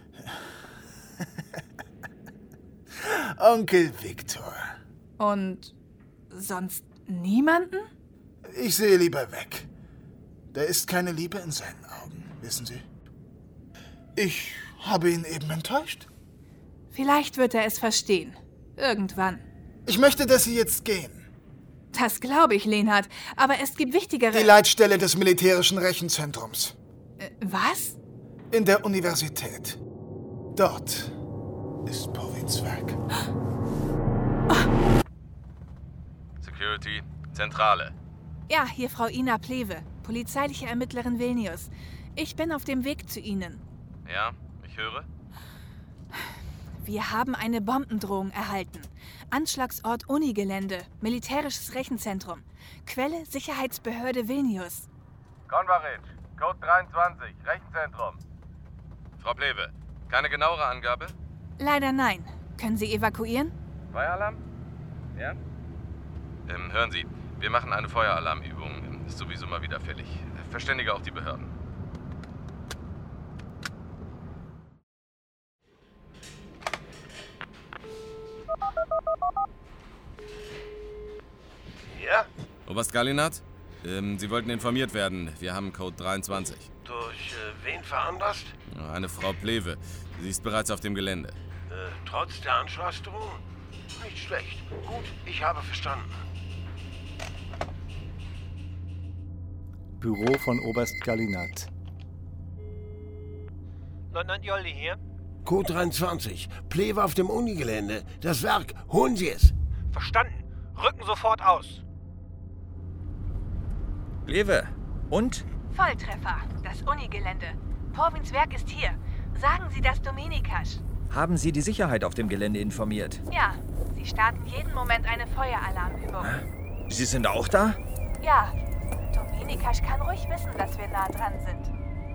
Onkel Viktor. Und sonst niemanden? Ich sehe lieber weg. Da ist keine Liebe in seinen Augen, wissen Sie? Ich habe ihn eben enttäuscht. Vielleicht wird er es verstehen. Irgendwann. Ich möchte, dass Sie jetzt gehen. Das glaube ich, Lenhard. Aber es gibt wichtigere... Die Leitstelle des militärischen Rechenzentrums. Äh, was? In der Universität. Dort ist Purwins Werk. Security, Zentrale. Ja, hier Frau Ina Plewe, polizeiliche Ermittlerin Vilnius. Ich bin auf dem Weg zu Ihnen. Ja, ich höre. Wir haben eine Bombendrohung erhalten. Anschlagsort Unigelände, militärisches Rechenzentrum. Quelle Sicherheitsbehörde Vilnius. Konvaritsch, Code dreiundzwanzig, Rechenzentrum. Frau Plewe, keine genauere Angabe? Leider nein. Können Sie evakuieren? Feueralarm? Ja? Ähm, hören Sie, wir machen eine Feueralarmübung. Ist sowieso mal wieder fällig. Verständige auch die Behörden. Ja? Oberst Galinat? Ähm, Sie wollten informiert werden. Wir haben Code dreiundzwanzig. Durch äh, wen veranlasst? Eine Frau Plewe. Sie ist bereits auf dem Gelände. Äh, trotz der Anschlagsdrohung? Nicht schlecht. Gut, ich habe verstanden. Büro von Oberst Galinat. Leutnant Jolly hier. Code dreiundzwanzig. Plewe auf dem Unigelände. Das Werk. Holen Sie es. Verstanden. Rücken sofort aus. Plewe. Und? Volltreffer. Das Unigelände. Purwins Werk ist hier. Sagen Sie das Dominikas. Haben Sie die Sicherheit auf dem Gelände informiert? Ja. Sie starten jeden Moment eine Feueralarmübung. Sie sind auch da? Ja. Dominikas kann ruhig wissen, dass wir nah dran sind.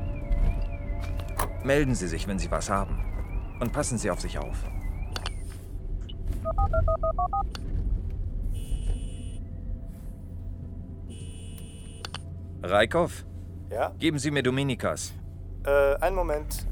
Melden Sie sich, wenn Sie was haben. Und passen Sie auf sich auf. Raikov? Ja? Geben Sie mir Dominikas. Äh, einen Moment.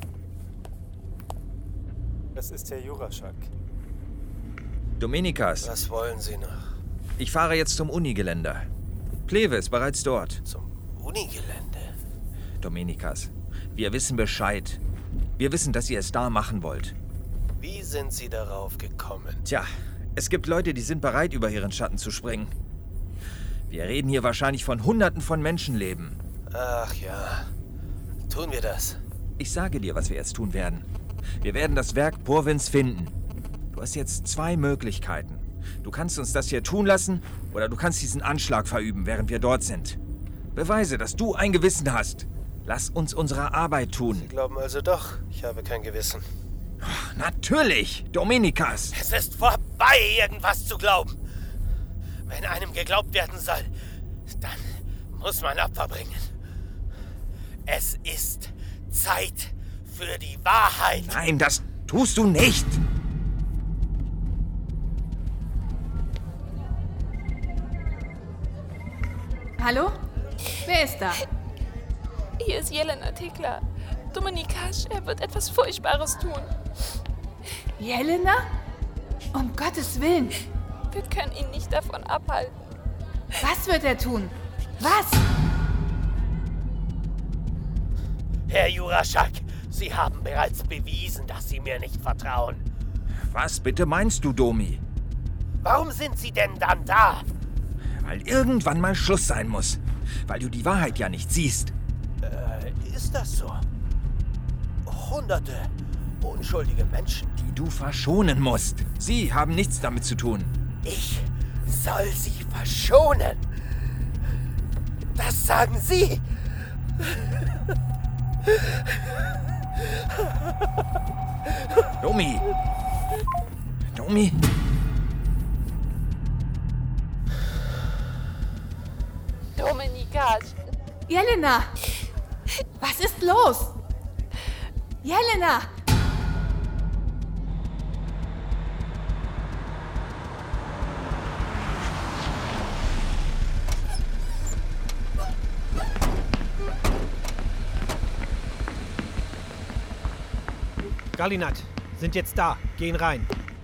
Das ist Herr Juraschak. Dominikas. Was wollen Sie noch? Ich fahre jetzt zum Unigelände. Plewe ist bereits dort. Zum Unigelände? Dominikas, wir wissen Bescheid. Wir wissen, dass ihr es da machen wollt. Wie sind Sie darauf gekommen? Tja, es gibt Leute, die sind bereit, über ihren Schatten zu springen. Wir reden hier wahrscheinlich von Hunderten von Menschenleben. Ach ja, tun wir das. Ich sage dir, was wir jetzt tun werden. Wir werden das Werk Purwins finden. Du hast jetzt zwei Möglichkeiten. Du kannst uns das hier tun lassen oder du kannst diesen Anschlag verüben, während wir dort sind. Beweise, dass du ein Gewissen hast. Lass uns unsere Arbeit tun. Sie glauben also doch, ich habe kein Gewissen. Ach, natürlich, Dominikas. Es ist vorbei, irgendwas zu glauben. Wenn einem geglaubt werden soll, dann muss man Opfer bringen. Es ist Zeit für die Wahrheit. Nein, das tust du nicht. Hallo? Wer ist da? Hier ist Jelena Tekla. Dominikas, er wird etwas Furchtbares tun. Jelena? Um Gottes Willen. Wir können ihn nicht davon abhalten. Was wird er tun? Was? Herr Juraschak, Sie haben bereits bewiesen, dass Sie mir nicht vertrauen. Was bitte meinst du, Domi? Warum sind Sie denn dann da? Weil irgendwann mal Schluss sein muss. Weil du die Wahrheit ja nicht siehst. Äh, ist das so? Hunderte unschuldige Menschen. Die du verschonen musst. Sie haben nichts damit zu tun. Ich soll sie verschonen? Das sagen Sie? Domi! Domi! Dominikas, Jelena! Was ist los? Jelena! Galinat, sind jetzt da. Gehen rein.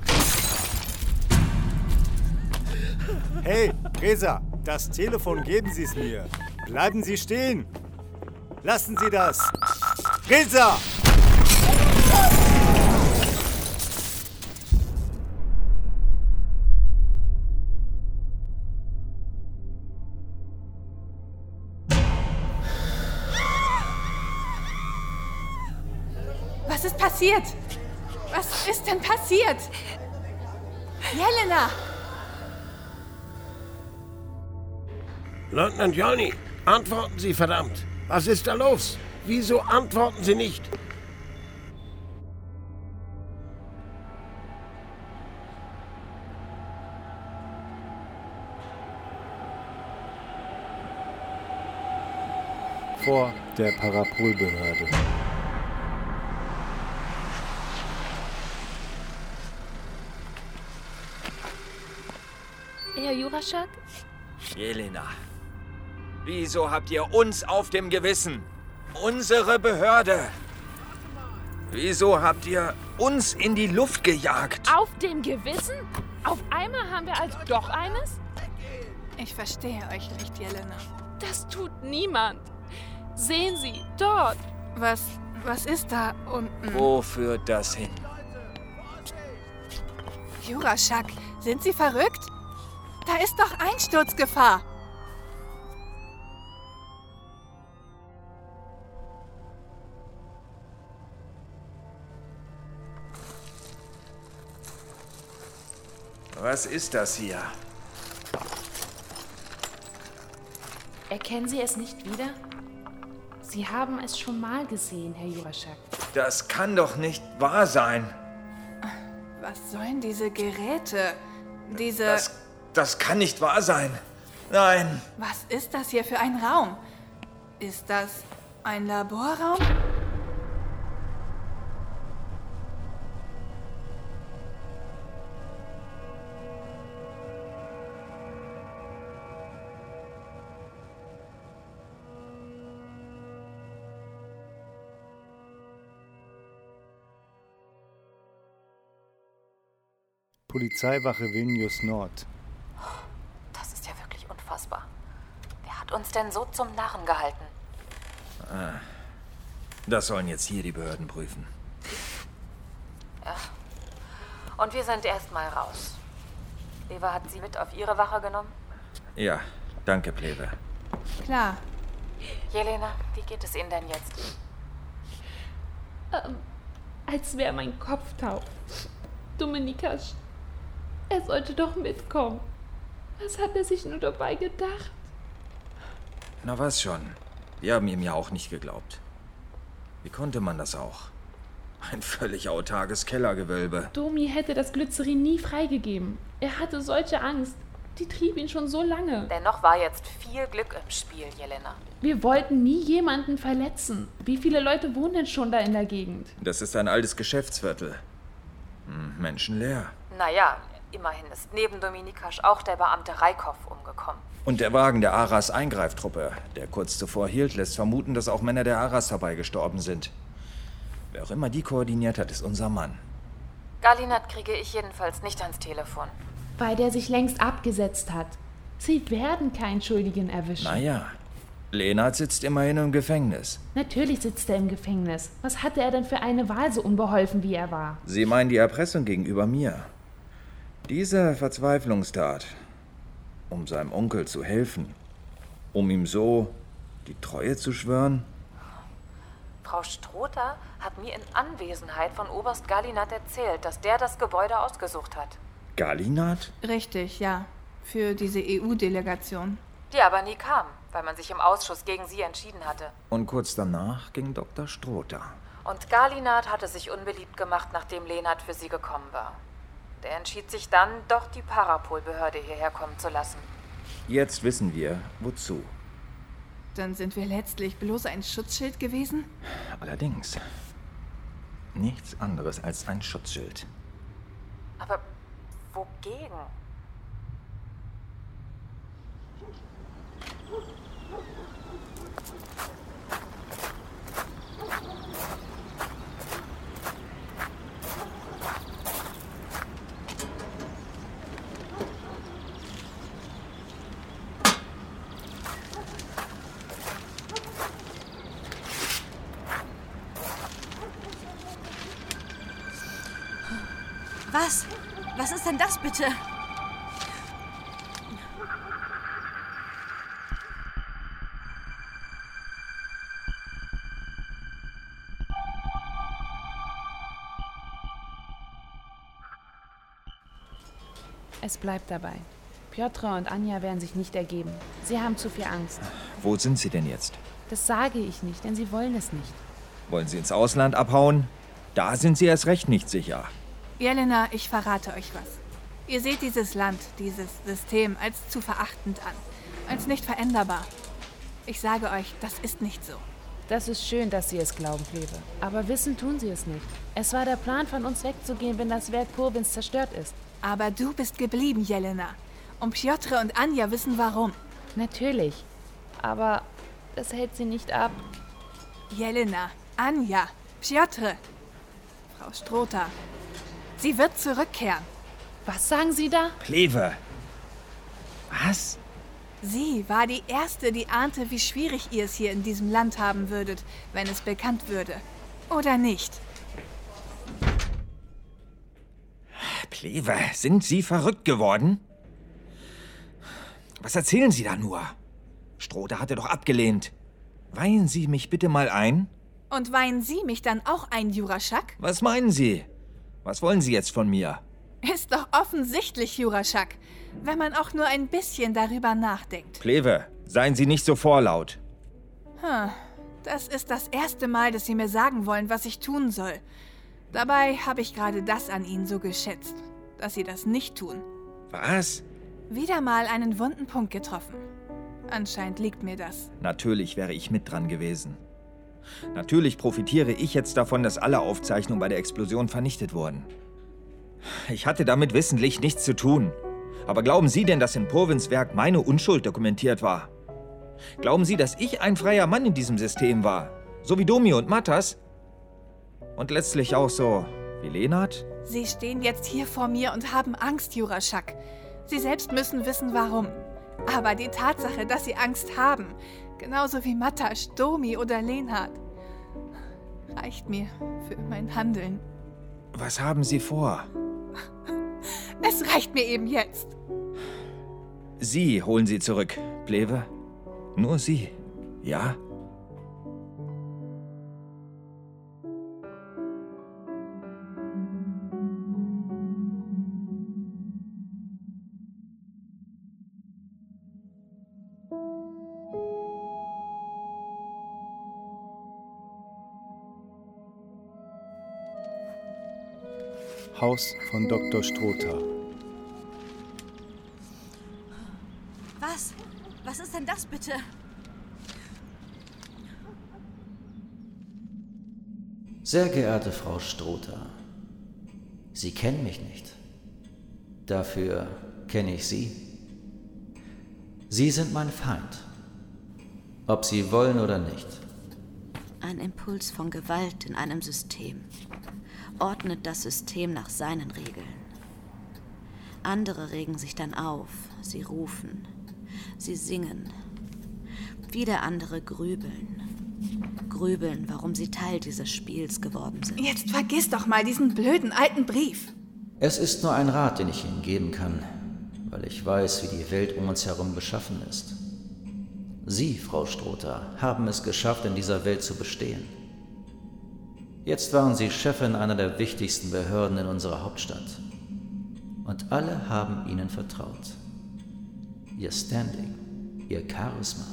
Hey, Reza, das Telefon geben Sie es mir. Bleiben Sie stehen. Lassen Sie das. Reza! Was ist passiert? Was ist denn passiert? Jelena! Leutnant Jolny, antworten Sie, verdammt! Was ist da los? Wieso antworten Sie nicht? Vor der Parapolbehörde. Herr Juraschak? Jelena, wieso habt ihr uns auf dem Gewissen? Unsere Behörde! Wieso habt ihr uns in die Luft gejagt? Auf dem Gewissen? Auf einmal haben wir also doch eines? Ich verstehe euch nicht, Jelena. Das tut niemand. Sehen Sie, dort. Was, was ist da unten? Wo führt das hin? Juraschak, sind Sie verrückt? Da ist doch Einsturzgefahr. Was ist das hier? Erkennen Sie es nicht wieder? Sie haben es schon mal gesehen, Herr Juraschak. Das kann doch nicht wahr sein. Was sollen diese Geräte? Diese... Das, das kann nicht wahr sein. Nein. Was ist das hier für ein Raum? Ist das ein Laborraum? Polizeiwache Vilnius Nord. Das ist ja wirklich unfassbar. Wer hat uns denn so zum Narren gehalten? Ah, das sollen jetzt hier die Behörden prüfen. Ja. Und wir sind erstmal raus. Eva hat Sie mit auf Ihre Wache genommen? Ja, danke, Plebe. Klar. Jelena, wie geht es Ihnen denn jetzt? Ähm, als wäre mein Kopf taub. Dominikas, er sollte doch mitkommen. Was hat er sich nur dabei gedacht? Na was schon. Wir haben ihm ja auch nicht geglaubt. Wie konnte man das auch? Ein völlig autarkes Kellergewölbe. Domi hätte das Glycerin nie freigegeben. Er hatte solche Angst. Die trieb ihn schon so lange. Dennoch war jetzt viel Glück im Spiel, Jelena. Wir wollten nie jemanden verletzen. Wie viele Leute wohnen denn schon da in der Gegend? Das ist ein altes Geschäftsviertel. Hm, menschenleer. Naja, immerhin ist neben Dominikasch auch der Beamte Reikow umgekommen. Und der Wagen der Aras-Eingreiftruppe, der kurz zuvor hielt, lässt vermuten, dass auch Männer der Aras dabei gestorben sind. Wer auch immer die koordiniert hat, ist unser Mann. Galinat kriege ich jedenfalls nicht ans Telefon. Weil der sich längst abgesetzt hat. Sie werden keinen Schuldigen erwischen. Naja, Lenart sitzt immerhin im Gefängnis. Natürlich sitzt er im Gefängnis. Was hatte er denn für eine Wahl, so unbeholfen wie er war? Sie meinen die Erpressung gegenüber mir. Diese Verzweiflungstat, um seinem Onkel zu helfen, um ihm so die Treue zu schwören? Frau Strother hat mir in Anwesenheit von Oberst Galinat erzählt, dass der das Gebäude ausgesucht hat. Galinat? Richtig, ja. Für diese E U-Delegation. Die aber nie kam, weil man sich im Ausschuss gegen sie entschieden hatte. Und kurz danach ging Doktor Strother. Und Galinat hatte sich unbeliebt gemacht, nachdem Lenart für sie gekommen war. Der entschied sich dann, doch die Parapolbehörde hierher kommen zu lassen. Jetzt wissen wir, wozu. Dann sind wir letztlich bloß ein Schutzschild gewesen? Allerdings. Nichts anderes als ein Schutzschild. Aber wogegen? Was? Was ist denn das bitte? Es bleibt dabei. Piotr und Anja werden sich nicht ergeben. Sie haben zu viel Angst. Wo sind Sie denn jetzt? Das sage ich nicht, denn sie wollen es nicht. Wollen Sie ins Ausland abhauen? Da sind Sie erst recht nicht sicher. Jelena, ich verrate euch was. Ihr seht dieses Land, dieses System als zu verachtend an, als nicht veränderbar. Ich sage euch, das ist nicht so. Das ist schön, dass Sie es glauben, Kleve. Aber wissen tun Sie es nicht. Es war der Plan, von uns wegzugehen, wenn das Werk Purwins zerstört ist. Aber du bist geblieben, Jelena. Und Piotr und Anja wissen warum. Natürlich. Aber das hält sie nicht ab. Jelena, Anja, Piotr, Frau Strota. Sie wird zurückkehren. Was sagen Sie da? Kleve. Was? Sie war die Erste, die ahnte, wie schwierig ihr es hier in diesem Land haben würdet, wenn es bekannt würde. Oder nicht? Kleve, sind Sie verrückt geworden? Was erzählen Sie da nur? Strota hatte doch abgelehnt. Weihen Sie mich bitte mal ein? Und weihen Sie mich dann auch ein, Juraschak? Was meinen Sie? Was wollen Sie jetzt von mir? Ist doch offensichtlich, Juraschak, wenn man auch nur ein bisschen darüber nachdenkt. Kleve, seien Sie nicht so vorlaut. Hm, das ist das erste Mal, dass Sie mir sagen wollen, was ich tun soll. Dabei habe ich gerade das an Ihnen so geschätzt, dass Sie das nicht tun. Was? Wieder mal einen wunden Punkt getroffen. Anscheinend liegt mir das. Natürlich wäre ich mit dran gewesen. Natürlich profitiere ich jetzt davon, dass alle Aufzeichnungen bei der Explosion vernichtet wurden. Ich hatte damit wissentlich nichts zu tun. Aber glauben Sie denn, dass in Purwins Werk meine Unschuld dokumentiert war? Glauben Sie, dass ich ein freier Mann in diesem System war? So wie Domi und Matas? Und letztlich auch so wie Lenart? Sie stehen jetzt hier vor mir und haben Angst, Juraschak. Sie selbst müssen wissen, warum. Aber die Tatsache, dass Sie Angst haben, genauso wie Matas, Domi oder Lenart, reicht mir für mein Handeln. Was haben Sie vor? Es reicht mir eben jetzt. Sie holen sie zurück, Pleve. Nur Sie, ja? Haus von Doktor Strota. Was? Was ist denn das bitte? Sehr geehrte Frau Strota, Sie kennen mich nicht. Dafür kenne ich Sie. Sie sind mein Feind. Ob Sie wollen oder nicht. Ein Impuls von Gewalt in einem System ordnet das System nach seinen Regeln. Andere regen sich dann auf, sie rufen, sie singen. Wieder andere grübeln. Grübeln, warum sie Teil dieses Spiels geworden sind. Jetzt vergiss doch mal diesen blöden alten Brief. Es ist nur ein Rat, den ich Ihnen geben kann, weil ich weiß, wie die Welt um uns herum beschaffen ist. Sie, Frau Strota, haben es geschafft, in dieser Welt zu bestehen. Jetzt waren Sie Chefin einer der wichtigsten Behörden in unserer Hauptstadt. Und alle haben Ihnen vertraut. Ihr Standing, Ihr Charisma.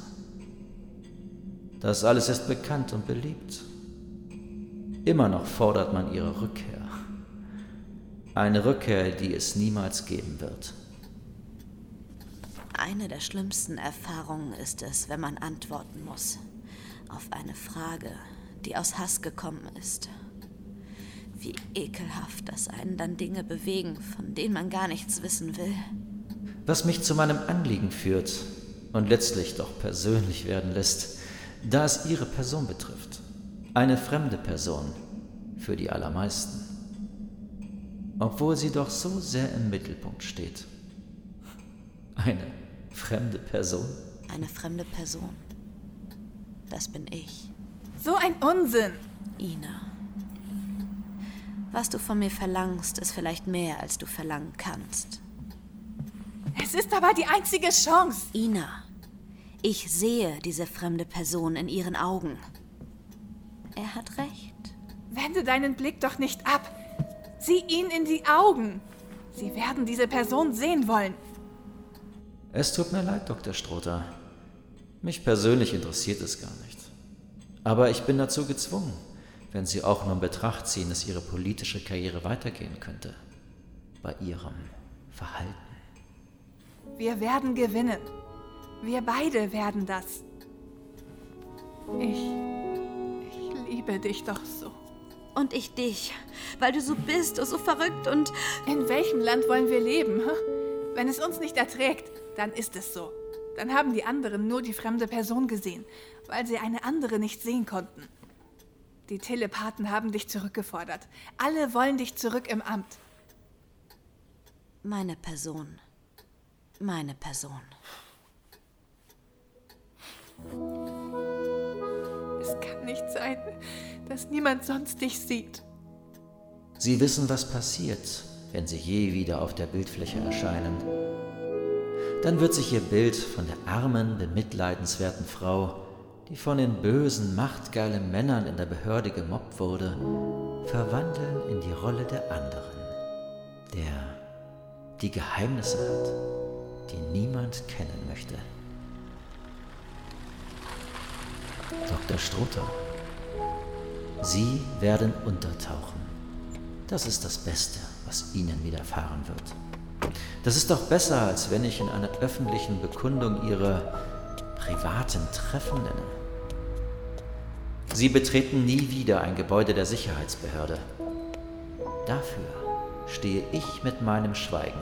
Das alles ist bekannt und beliebt. Immer noch fordert man Ihre Rückkehr. Eine Rückkehr, die es niemals geben wird. Eine der schlimmsten Erfahrungen ist es, wenn man antworten muss auf eine Frage, die aus Hass gekommen ist. Wie ekelhaft, dass einen dann Dinge bewegen, von denen man gar nichts wissen will. Was mich zu meinem Anliegen führt und letztlich doch persönlich werden lässt, da es Ihre Person betrifft. Eine fremde Person für die allermeisten. Obwohl sie doch so sehr im Mittelpunkt steht. Eine fremde Person? Eine fremde Person. Das bin ich. So ein Unsinn! Ina. Was du von mir verlangst, ist vielleicht mehr, als du verlangen kannst. Es ist aber die einzige Chance. Ina, ich sehe diese fremde Person in ihren Augen. Er hat recht. Wende deinen Blick doch nicht ab. Sieh ihn in die Augen. Sie werden diese Person sehen wollen. Es tut mir leid, Doktor Strother. Mich persönlich interessiert es gar nicht. Aber ich bin dazu gezwungen, wenn Sie auch nur in Betracht ziehen, dass Ihre politische Karriere weitergehen könnte. Bei Ihrem Verhalten. Wir werden gewinnen. Wir beide werden das. Ich... Ich liebe dich doch so. Und ich dich, weil du so bist und so verrückt und... In welchem Land wollen wir leben? Hm? Wenn es uns nicht erträgt, dann ist es so. Dann haben die anderen nur die fremde Person gesehen, weil sie eine andere nicht sehen konnten. Die Telepathen haben dich zurückgefordert. Alle wollen dich zurück im Amt. Meine Person. Meine Person. Es kann nicht sein, dass niemand sonst dich sieht. Sie wissen, was passiert, wenn Sie je wieder auf der Bildfläche erscheinen. Dann wird sich Ihr Bild von der armen, bemitleidenswerten Frau, die von den bösen, machtgeilen Männern in der Behörde gemobbt wurde, verwandeln in die Rolle der anderen, der die Geheimnisse hat, die niemand kennen möchte. Doktor Strother, Sie werden untertauchen. Das ist das Beste, was Ihnen widerfahren wird. Das ist doch besser, als wenn ich in einer öffentlichen Bekundung Ihre privaten Treffen nenne. Sie betreten nie wieder ein Gebäude der Sicherheitsbehörde. Dafür stehe ich mit meinem Schweigen.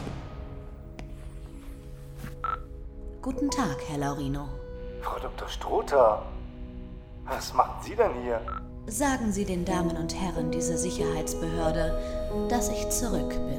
Guten Tag, Herr Laurino. Frau Doktor Strother, was machen Sie denn hier? Sagen Sie den Damen und Herren dieser Sicherheitsbehörde, dass ich zurück bin.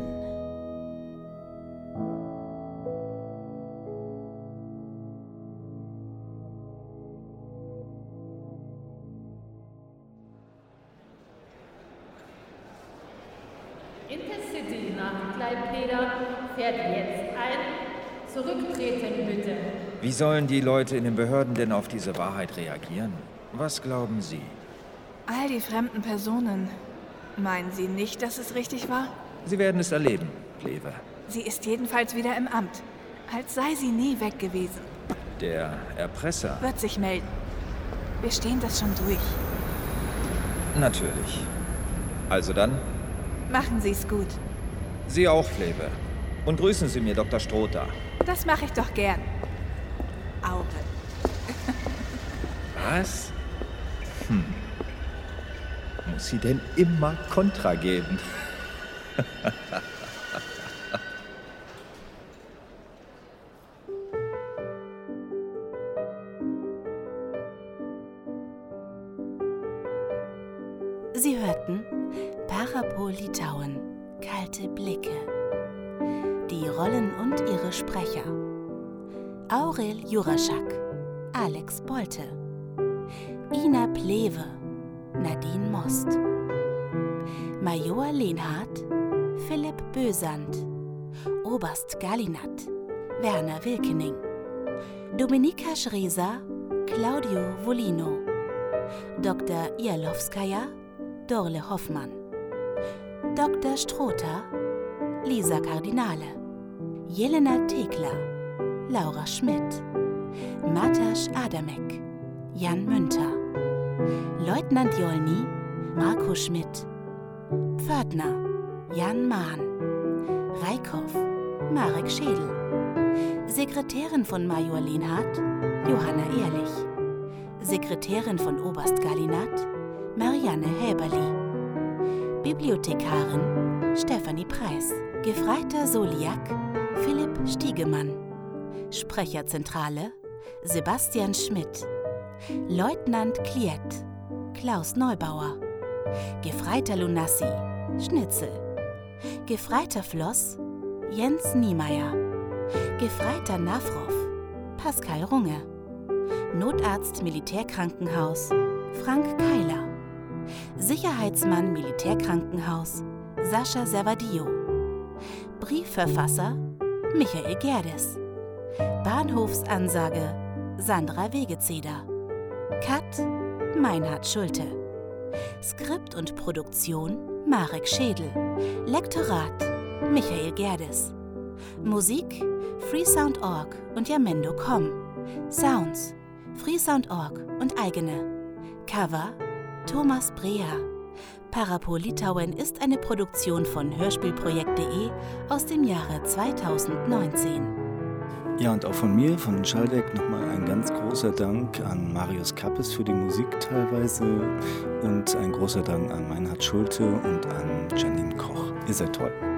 Intercity nach Klaipėda fährt jetzt ein. Zurücktreten bitte. Wie sollen die Leute in den Behörden denn auf diese Wahrheit reagieren? Was glauben Sie? All die fremden Personen. Meinen Sie nicht, dass es richtig war? Sie werden es erleben, Kleve. Sie ist jedenfalls wieder im Amt. Als sei sie nie weg gewesen. Der Erpresser wird sich melden. Wir stehen das schon durch. Natürlich. Also dann? Machen Sie es gut. Sie auch, Kleve. Und grüßen Sie mir Doktor Strother. Das mache ich doch gern. Auge. Was? Hm. Muss sie denn immer Kontra geben? Sie hörten Parapol Litauen, kalte Blicke. Die Rollen und ihre Sprecher: Aurel Juraschak, Alex Bolte, Ina Plewe, Nadine Most, Major Lenhardt, Philipp Bösand, Oberst Galinat, Werner Wilkening, Dominika Schresa, Claudio Volino, Doktor Ialowskaja, Dorle Hoffmann, Doktor Strother, Lisa Kardinale, Jelena Thekla, Laura Schmidt, Matasch Adamek, Jan Münter, Leutnant Jolny, Marco Schmidt, Pförtner, Jan Mahn, Reikhoff, Marek Schädel, Sekretärin von Major Lenhardt, Johanna Ehrlich. Sekretärin von Oberst Gallinat, Marianne Häberli. Bibliothekarin, Stefanie Preis. Gefreiter Soliak, Philipp Stiegemann. Sprecherzentrale, Sebastian Schmidt. Leutnant Kliet, Klaus Neubauer. Gefreiter Lunassi, Schnitzel. Gefreiter Floss, Jens Niemeyer. Gefreiter Nafrov, Pascal Runge. Notarzt Militärkrankenhaus, Frank Keiler. Sicherheitsmann Militärkrankenhaus, Sascha Servadio. Briefverfasser, Michael Gerdes. Bahnhofsansage, Sandra Wegezeder. Cut, Meinhard Schulte. Skript und Produktion, Marek Schädel. Lektorat, Michael Gerdes. Musik, Freesound Punkt org und Jamendo Punkt com. Sounds, Freesound Punkt org und eigene. Cover, Thomas Breher. Parapol Litauen ist eine Produktion von hörspielprojekt punkt de aus dem Jahre zweitausendneunzehn. Ja, und auch von mir, von Schaldeck, nochmal ein ganz großer Dank an Marius Kappes für die Musik teilweise und ein großer Dank an Meinhard Schulte und an Janine Koch. Ihr seid toll.